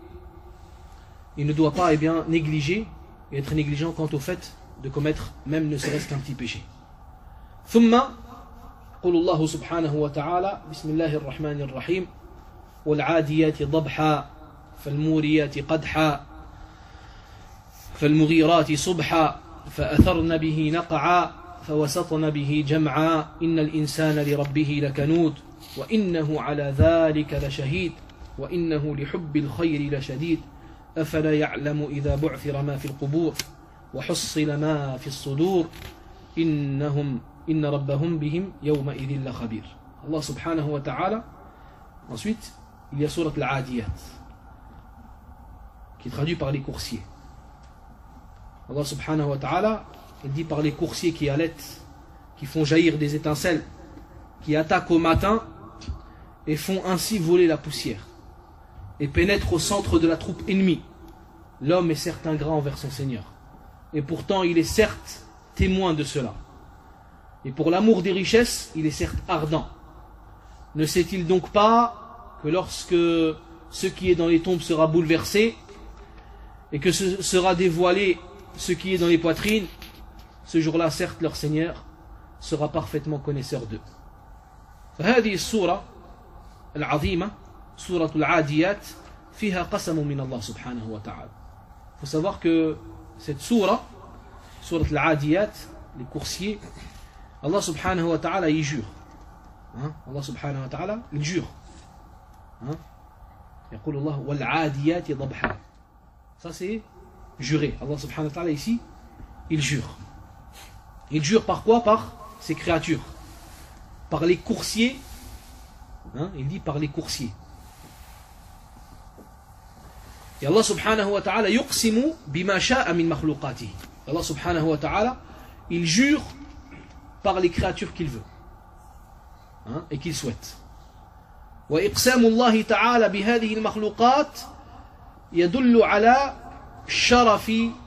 il ne doit pas, eh bien, négliger et être négligent quant au fait de commettre même ne serait-ce qu'un petit péché. ثم قل الله سبحانه وتعالى بسم الله الرحمن الرحيم والعاديات ضبحا فالموريات قدحا فالمغيرات صبحا فأثرن به نقعا فوسطن به جمعا إن الإنسان لربه لكنود وإنه على ذلك لشهيد وإنه لحب الخير لشديد أفلا يعلم إذا بعثر ما في القبور وحصل ما في الصدور إنهم إن ربهم بهم يومئذ لخبير. Allah subhanahu wa ta'ala. Ensuite, il y a sourate al-Adiyat qui est traduit par les coursiers. Allah subhanahu wa ta'ala, il dit par les coursiers qui allaitent, qui font jaillir des étincelles, qui attaquent au matin et font ainsi voler la poussière et pénètrent au centre de la troupe ennemie. L'homme est certes ingrat envers son Seigneur et pourtant il est certes témoin de cela. Et pour l'amour des richesses, il est certes ardent. Ne sait-il donc pas que lorsque ce qui est dans les tombes sera bouleversé et que ce sera dévoilé ce qui est dans les poitrines, ce jour-là, certes, leur Seigneur sera parfaitement connaisseur d'eux. فهذه السورة العظيمة سورة العاديات فيها قسم من الله سبحانه وتعالى. Il faut savoir que cette sourate, sourate al-Adiyat, les coursiers, Allah subhanahu wa ta'ala y jure. Hein? Allah subhanahu wa ta'ala, il jure. Hein? يقول الله والعاديات ضبحا. Ça c'est jurer. Allah subhanahu wa ta'ala ici, il jure. Il jure par quoi? Par ses créatures. Par les coursiers. Hein? Il dit par les coursiers. Et Allah subhanahu wa ta'ala yuqsimu bima sha'a min makhluqatihi. Allah subhanahu wa ta'ala, il jure par les créatures qu'il veut, hein, et qu'il souhaite. وإقسام الله تعالى بهذه المخلوقات يدل على شرف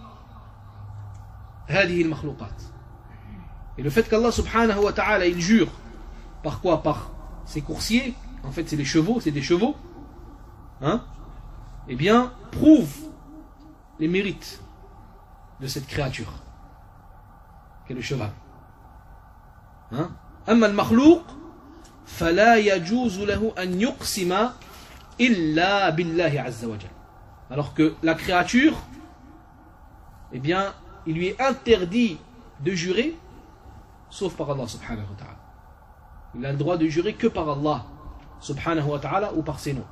هذه المخلوقات. Et le fait qu'Allah subhanahu wa ta'ala il jure par quoi? Par ses coursiers, en fait c'est les chevaux, c'est des chevaux, hein, eh bien prouve les mérites de cette créature qu'est le cheval. أما المخلوق فلا يجوز له أن يقسم إلا بالله عز وجل. Alors que la créature, eh bien, il lui est interdit de jurer sauf par Allah subhanahu wa ta'ala. Il a le droit de jurer que par Allah subhanahu wa ta'ala ou par ses noms.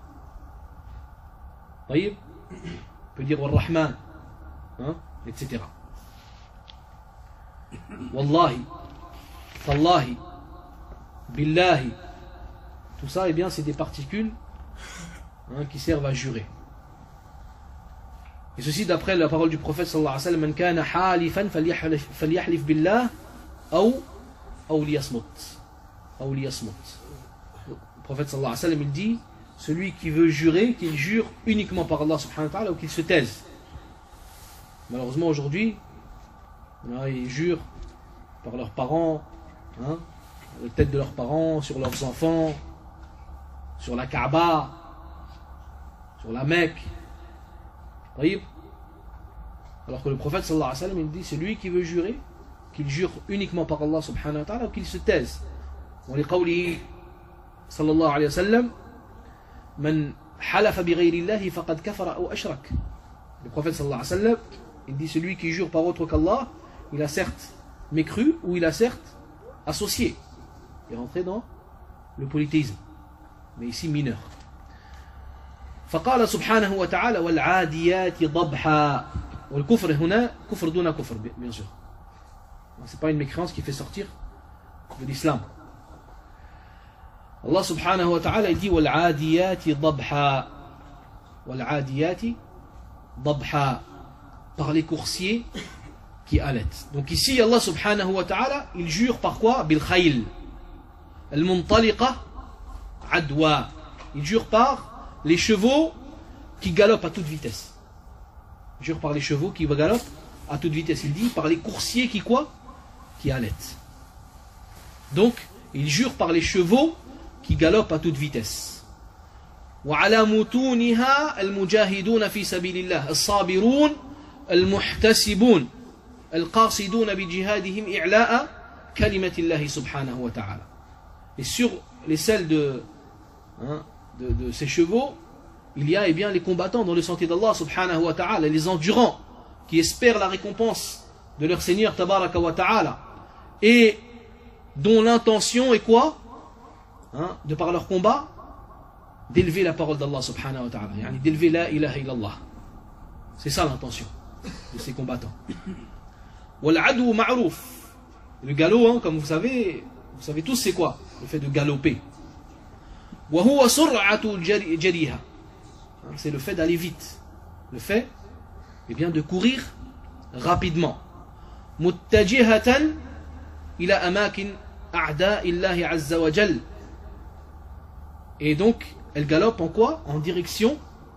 طيب, on peut dire Ar-Rahman, hein, et cetera. Wallahi, Tallahi, Billahi, tout ça, eh bien, c'est des particules, hein, qui servent à jurer. Et ceci d'après la parole du prophète sallallahu alayhi wa sallam: Man kana halifan falyahlif billah ou ou liyasmut. Ou liyasmut. Le prophète sallallahu alayhi wa sallam, il dit: celui qui veut jurer, qu'il jure uniquement par Allah subhanahu wa ta'ala ou qu'il se taise. Malheureusement aujourd'hui, là, ils jurent par leurs parents, hein, la tête de leurs parents, sur leurs enfants, sur la Kaaba, sur la Mecque. Alors que le prophète sallallahu alayhi wa sallam, il dit: celui qui veut jurer, qu'il jure uniquement par Allah subhanahu wa ta'ala ou qu'il se taise. ولقوله صلى الله عليه وسلم من حلف بغير الله فقد كفر أو أشرك. Le prophète sallallahu alayhi wa sallam, il dit: celui qui jure par autre qu'Allah, il a certes mécru ou il a certes associé. Il est rentré dans le polythéisme, mais ici mineur. فقال سبحانه وتعالى والعاديات ضبحا. والكفر هنا كفر دون كفر, bien sûr. C'est pas une mécréance qui fait sortir de l'islam. Allah subhanahu wa ta'ala il dit والعاديات ضبحا. والعاديات ضبحا, par les coursiers qui allaitent. Donc ici Allah subhanahu wa ta'ala il jure par quoi? Bil khayl al muntaliqa adwa. Il jure par les chevaux qui galopent à toute vitesse. jure par les chevaux qui galopent à toute vitesse. Il dit par les coursiers qui quoi? Qui allaitent. Donc, il jure par les chevaux qui galopent à toute vitesse. وعلى متونها المجاهدون في سبيل الله الصابرون المحتسبون القاصدون بجهادهم إعلاء كلمة الله سبحانه وتعالى. Et sur les selles de, hein, de, de ces chevaux, il y a eh bien, les combattants dans le sentier d'Allah subhanahu wa ta'ala, les endurants qui espèrent la récompense de leur Seigneur tabaraka wa ta'ala et dont l'intention est quoi, hein, de par leur combat, d'élever la parole d'Allah subhanahu wa ta'ala, yani d'élever la ilaha illallah. C'est ça l'intention de ces combattants. Wal-adou ma'rouf. Le galop, hein, comme vous savez, vous savez tous c'est quoi? Le fait de galoper. Wa huwa sur'atu jariha. C'est le fait d'aller vite. Le fait, eh bien, de courir rapidement. Muttajihatan ila amakin a'da'illahi azza wa jal. Et donc, elle galope en quoi? En direction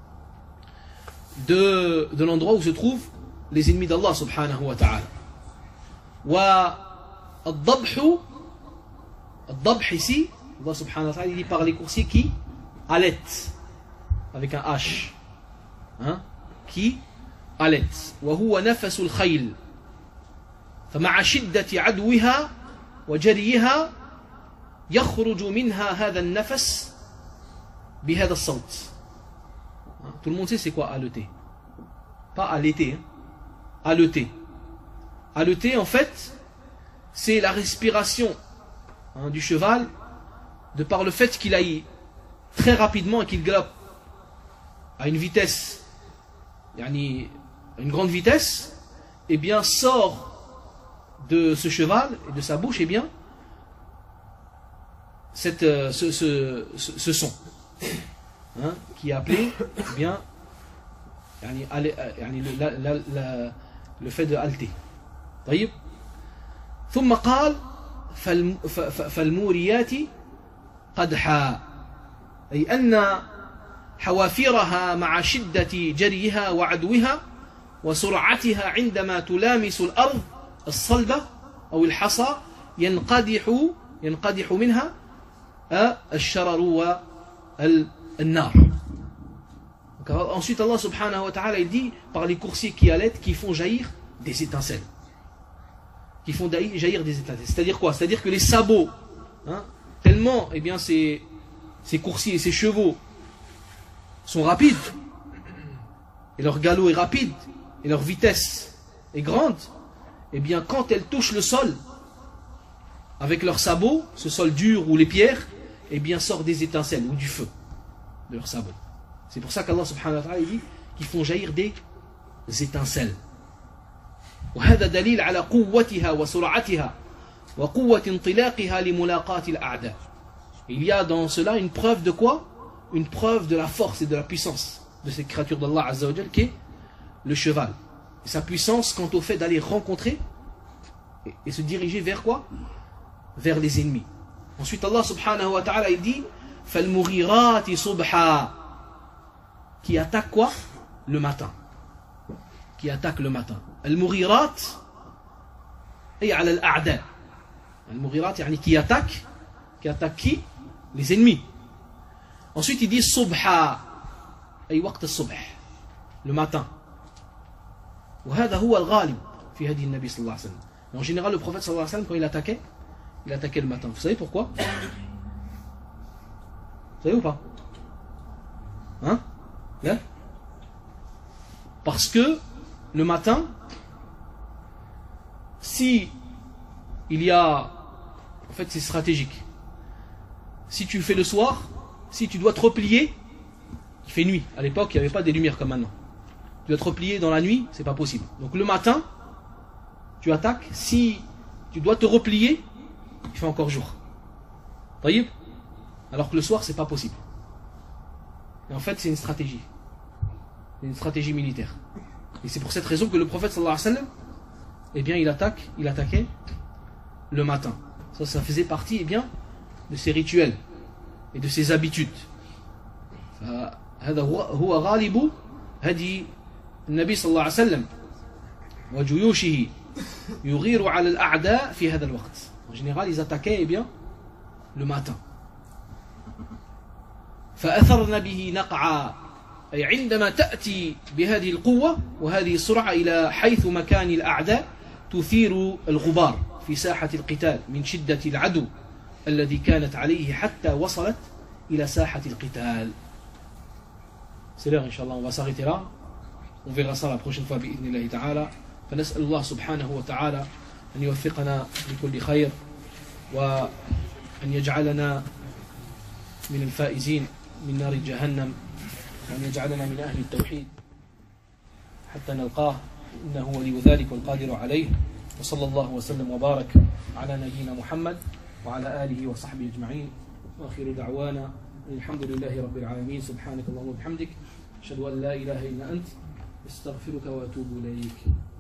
de, de l'endroit où se trouvent les ennemis d'Allah subhanahu wa ta'ala. Wa al-dabhu, al-dabh ici, Allah subhanahu wa ta'ala, il dit par les coursiers qui allaitent, avec un H, hein, qui allaitent. Wa huwa nafasul khayl. فمع شدة عدوها وجريها يخرج منها هذا النفس بهذا الصوت. Tout le monde sait c'est quoi haleter. Pas allaiter, hein. Haleter. Haleter en fait, c'est la respiration, hein, du cheval, de par le fait qu'il aille très rapidement et qu'il galope à une vitesse, yani une grande vitesse, et bien sort de ce cheval et de sa bouche, et bien cette, euh, ce, ce, ce, ce son, hein, qui est appelé, eh bien, yani, yani, le, la, la, la, le fait de halter. طيب. ثم قال فالموريات قدحا، أي أن حوافرها مع شدة جريها وعدوها وسرعتها عندما تلامس الأرض الصلبة أو الحصى ينقدح ينقدح منها الشرر والنار. Ensuite Allah subhanahu wa ta'ala il dit par les coursiers qui allaitent, qui font jaillir des étincelles, qui font jaillir des étincelles. C'est-à-dire quoi? C'est-à-dire que les sabots, hein, tellement eh bien, ces, ces coursiers et ces chevaux sont rapides, et leur galop est rapide, et leur vitesse est grande, et bien quand elles touchent le sol, avec leurs sabots, ce sol dur ou les pierres, et bien sort des étincelles ou du feu de leurs sabots. C'est pour ça qu'Allah subhanahu wa ta'ala dit qu'ils font jaillir des étincelles. وهذا دليل على قوتها وسرعتها وقوة انطلاقها لملاقاة الأعداء. Il y a dans cela une preuve de quoi? Une preuve de la force et de la puissance de cette créature d'Allah Azza wa Jal qui est le cheval. Et sa puissance quant au fait d'aller rencontrer et, et se diriger vers quoi? Vers les ennemis. Ensuite Allah subhanahu wa ta'ala il dit فَالْمُغِيرَاتِ صُبْحًا, qui attaque quoi? Le matin. Qui attaque le matin. Al-Mughirat et ala al-A'da. Al-Mughirat, yani qui attaque, qui attaque qui? Les ennemis. Ensuite il dit Subha, ay waqt al-subh, le matin. وهذا هو الغالب في هدي النبي صلى الله عليه وسلم. En général le prophète sallallahu alayhi wa sallam quand il attaquait, il attaquait le matin. Vous savez pourquoi? Vous savez ou pas? Hein? Là? Parce que le matin, si il y a, en fait c'est stratégique, si tu fais le soir, si tu dois te replier, il fait nuit, à l'époque il n'y avait pas des lumières comme maintenant, tu dois te replier dans la nuit, c'est pas possible. Donc le matin, tu attaques, si tu dois te replier, il fait encore jour. Taïb? Alors que le soir c'est pas possible. Et en fait c'est une stratégie, une stratégie militaire. Et c'est pour cette raison que le prophète sallallahu alayhi wa sallam, eh bien il attaque, il attaquait le matin. Ça, ça faisait partie eh bien de ses rituels et de ses habitudes. هذا هو غالب هدي النبي صلى الله عليه وسلم وجيوشه يغير على الأعداء في هذا الوقت. En général, ils attaquaient eh bien, le matin. فأثرن به نقعا، أي عندما تأتي بهذه القوة وهذه السرعة إلى حيث مكان الأعداء تثير الغبار في ساحة القتال من شدة العدو الذي كانت عليه حتى وصلت إلى ساحة القتال. C'est l'heure, Inch'Allah, on va s'arrêter là. On verra ça la prochaine fois بإذن الله تعالى. فنسأل الله سبحانه وتعالى أن يوفقنا لكل خير وأن يجعلنا من الفائزين من نار جهنم، وأن يجعلنا من أهل التوحيد حتى نلقاه إنه ولي ذلك والقادر عليه. وصلى الله وسلم وبارك على نبينا محمد وعلى آله وصحبه أجمعين، وآخر دعوانا الحمد لله رب العالمين. سبحانك اللهم وبحمدك أشهد أن لا إله إلا أنت أستغفرك وأتوب إليك.